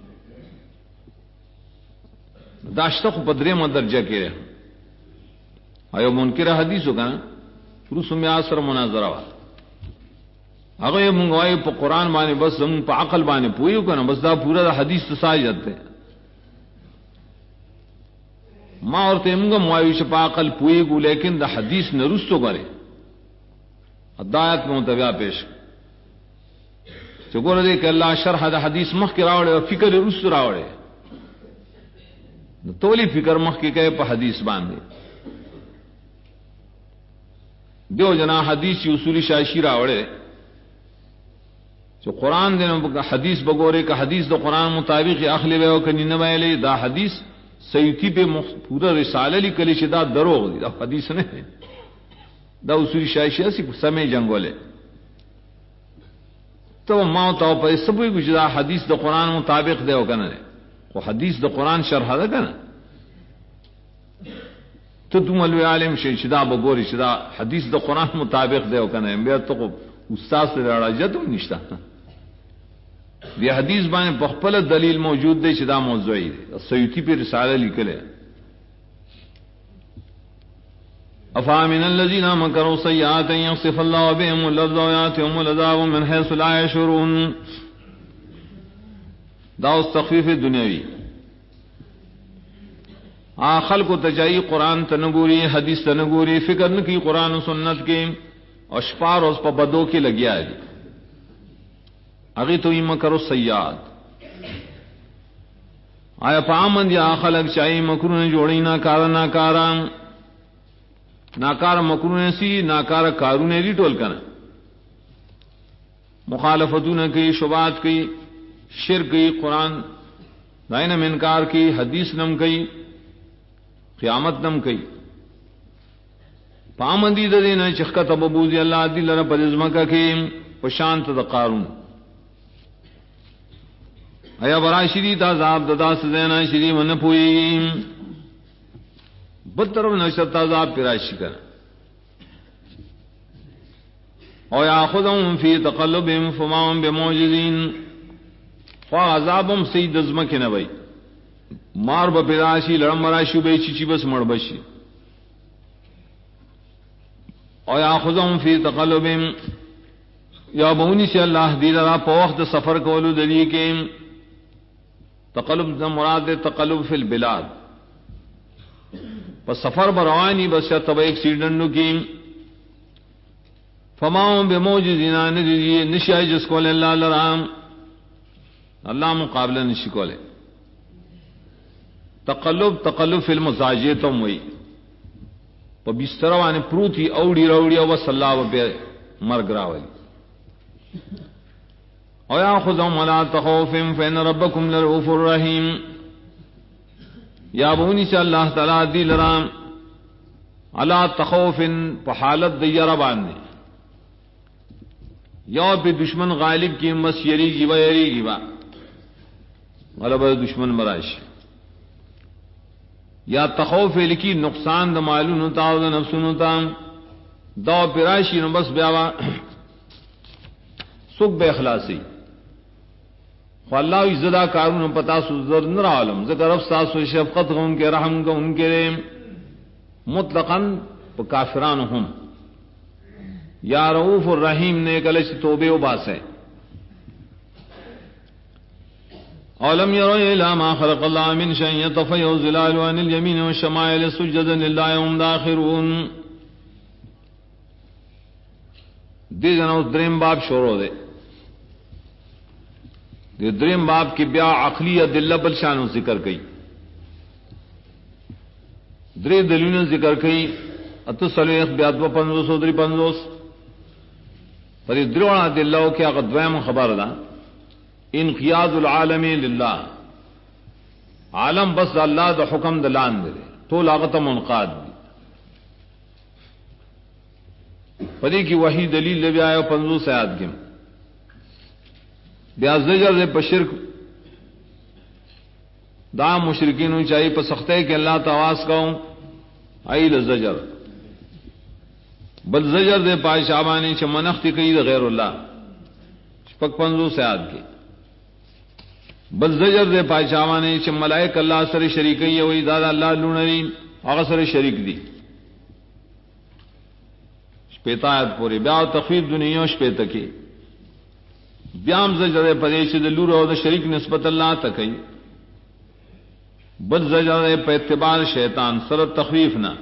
داشته په درې درجه کې ایو منکر حدیث وکړه رسوم اثر مناظره وا هغه مونږ وایو په قران باندې بس زمون په عقل باندې پویو کنه بس دا پورا حدیث ته ساجت ده ما ورته موږ موایو چې په عقل پویګو لیکن د حدیث نه رسو غره هدایت متبع پیش چې ګوره دې ک الله شرح د حدیث مخ کې راوړي او فکر رسو راوړي نو تولی فکر مخ کې کوي په حدیث باندې دیو جنا حدیث اصولی شاشی راوڑے جو قرآن دینا حدیث بگورے کا حدیث دا قرآن مطابق اخلی وے کنی نہ ویلے دا حدیث سیوطی پہ پورا رسالہ لی کلی دا دروغ دی دا حدیث نہیں دا اصولی شاشی اسی سمے جنگولے تو ماں تو پر سب کچھ دا حدیث دا قرآن مطابق دے ہو کنا وہ حدیث دا قرآن شرح دا کنا تو تم علوی عالم شي چې دا بګوري چې دا حدیث د قران مطابق دی او کنه بیا ته استاد سره راځه ته نشته دی حدیث باندې په خپل دلیل موجود دی چې دا موضوعي دی سیوطی په رساله لیکله افامن الذين مكروا سيئات يصف الله بهم اللذ وياتهم العذاب من حيث لا يشعرون دا تخفیف دنیاوی خلق کو تجائی قرآن تنگوری حدیث تنگوری فکر نہ کی قرآن و سنت کے اشپار اس پا بدو کے لگیا ہے اگی تو یہ مکر سیاد آیا پامند یا خلق چاہی مکرو نے جوڑی ناکارا ناکار مکرو نے سی ناکار کارو نے ری ٹول کرنا مخالفتوں نے کی شبات کی شرک کی قرآن دائن میں انکار کی حدیث نم کی قیامت نم کئی پامندی د دینه چخکت ابوذی الله دل نه پدزمکه کې پشانت د قارون ایا برا شری دا عذاب ددا سزینا شری من پوئی بدتر نشتا عذاب پیراشی کر او یاخذهم فی تقلبهم فما هم بمعجزین فعذابهم سید ازمکه نه وای مار با پیراشی لڑم مراشی بے چیچی بس مڑ بشی او یاخذهم فی تقلبهم یا بونی سے اللہ دی لرا په وخت سفر کولو دلی کې تقلب د مراد تقلب فی البلاد په سفر بروانی بس تب ایکسیڈنٹ نو کې فما هم بموجزین نشای جس کول اللہ لرام اللہ مقابلہ نشی کولے تقلب فی المزاجی تم وئی پا بستر وانے پروتی اوڑی روڑی او صلی اللہ پہ مرگ راولی او یاخذهم ولا تخوفهم فإن ربکم لرؤوف الرحیم یا بونی سے اللہ تعالی دی لرام علا تخوف پا حالت دیر باندے یا پہ دشمن غالب کی مس یریگی با یریگی با غلبہ دشمن مراش یا تخوف لکی نقصان د مالونو تا او د نفسونو تا دا پراشی نو بس بیا سوک بے اخلاصی خو اللہ عزدا کارون پتا سوزر نر عالم ذکر افساس و شفقت ان کے رحم کو ان کے مطلقاً کافران ہم یا رؤوف الرحیم نے کلش توبے و باس ہے. اولم يروا الى ما خلق الله من شيء يتفيأ الظلال عن اليمين والشمائل سجدا لله وهم داخرون. دی جنو دریم باب شروع دے دی دریم باب کی بیا عقلی ادلہ بل شانو ذکر کئی دری دلیلوں ذکر کئی اتصلیخ بیادو پنزوس و دری پنزوس پر دروڑا دلو کیا قدویم خبر دا انقیاد العالم للہ عالم بس اللہ دا حکم دلان دے تو لاغت منقاد دی پدی کی وحی دلیل لے آیا 50 آیات کے بیا زجر دے پشرک دا مشرکین ہوئی چاہیے پا سختے کہ اللہ تواس کہوں ایل زجر بل زجر دے پای شعبانی چھ منختی کئی دا غیر اللہ پک 50 آیات کے بل زجر دے پای شعبانی چھ ملائک اللہ سر شریکی ہوئی دادا اللہ لونرین آغا سر شریک دی شپیتا آیت پوری بیا تخفیف دنیا شپیتا کی بیام زجر پدیش دلور او دا شریک نسبت اللہ تکی بل زجر پہ اتباع شیطان سر تخفیف نہ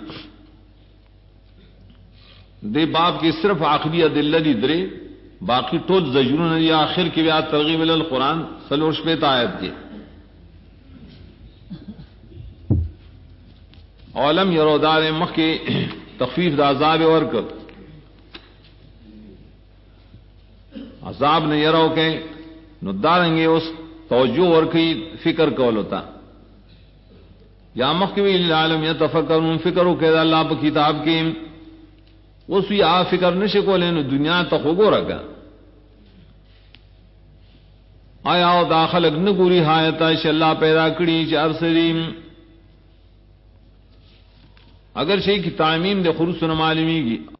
دے باب کی صرف آخری دل دی درے باقی ٹول زجرون دی آخر کی بیا ترغیب القرآن سلور شپیتا آیت کی اولم یرو دار مخ کی تخفیف دا عذاب ورکر عذاب نے یرو کے نو دارنگے اس توجہ اور کی فکر کول ہوتا یا مخکوی العالم یتفکرون فکرو کہ اللہ پا کتاب کی اس وی آ فکر نشکو لینو دنیا تا خوگو رکا آیا او داخل اگنگوری حایتا چھ اللہ پیدا کری چھ ارسلیم اگر شئی کی تعمیم دے خروس نمالمی کی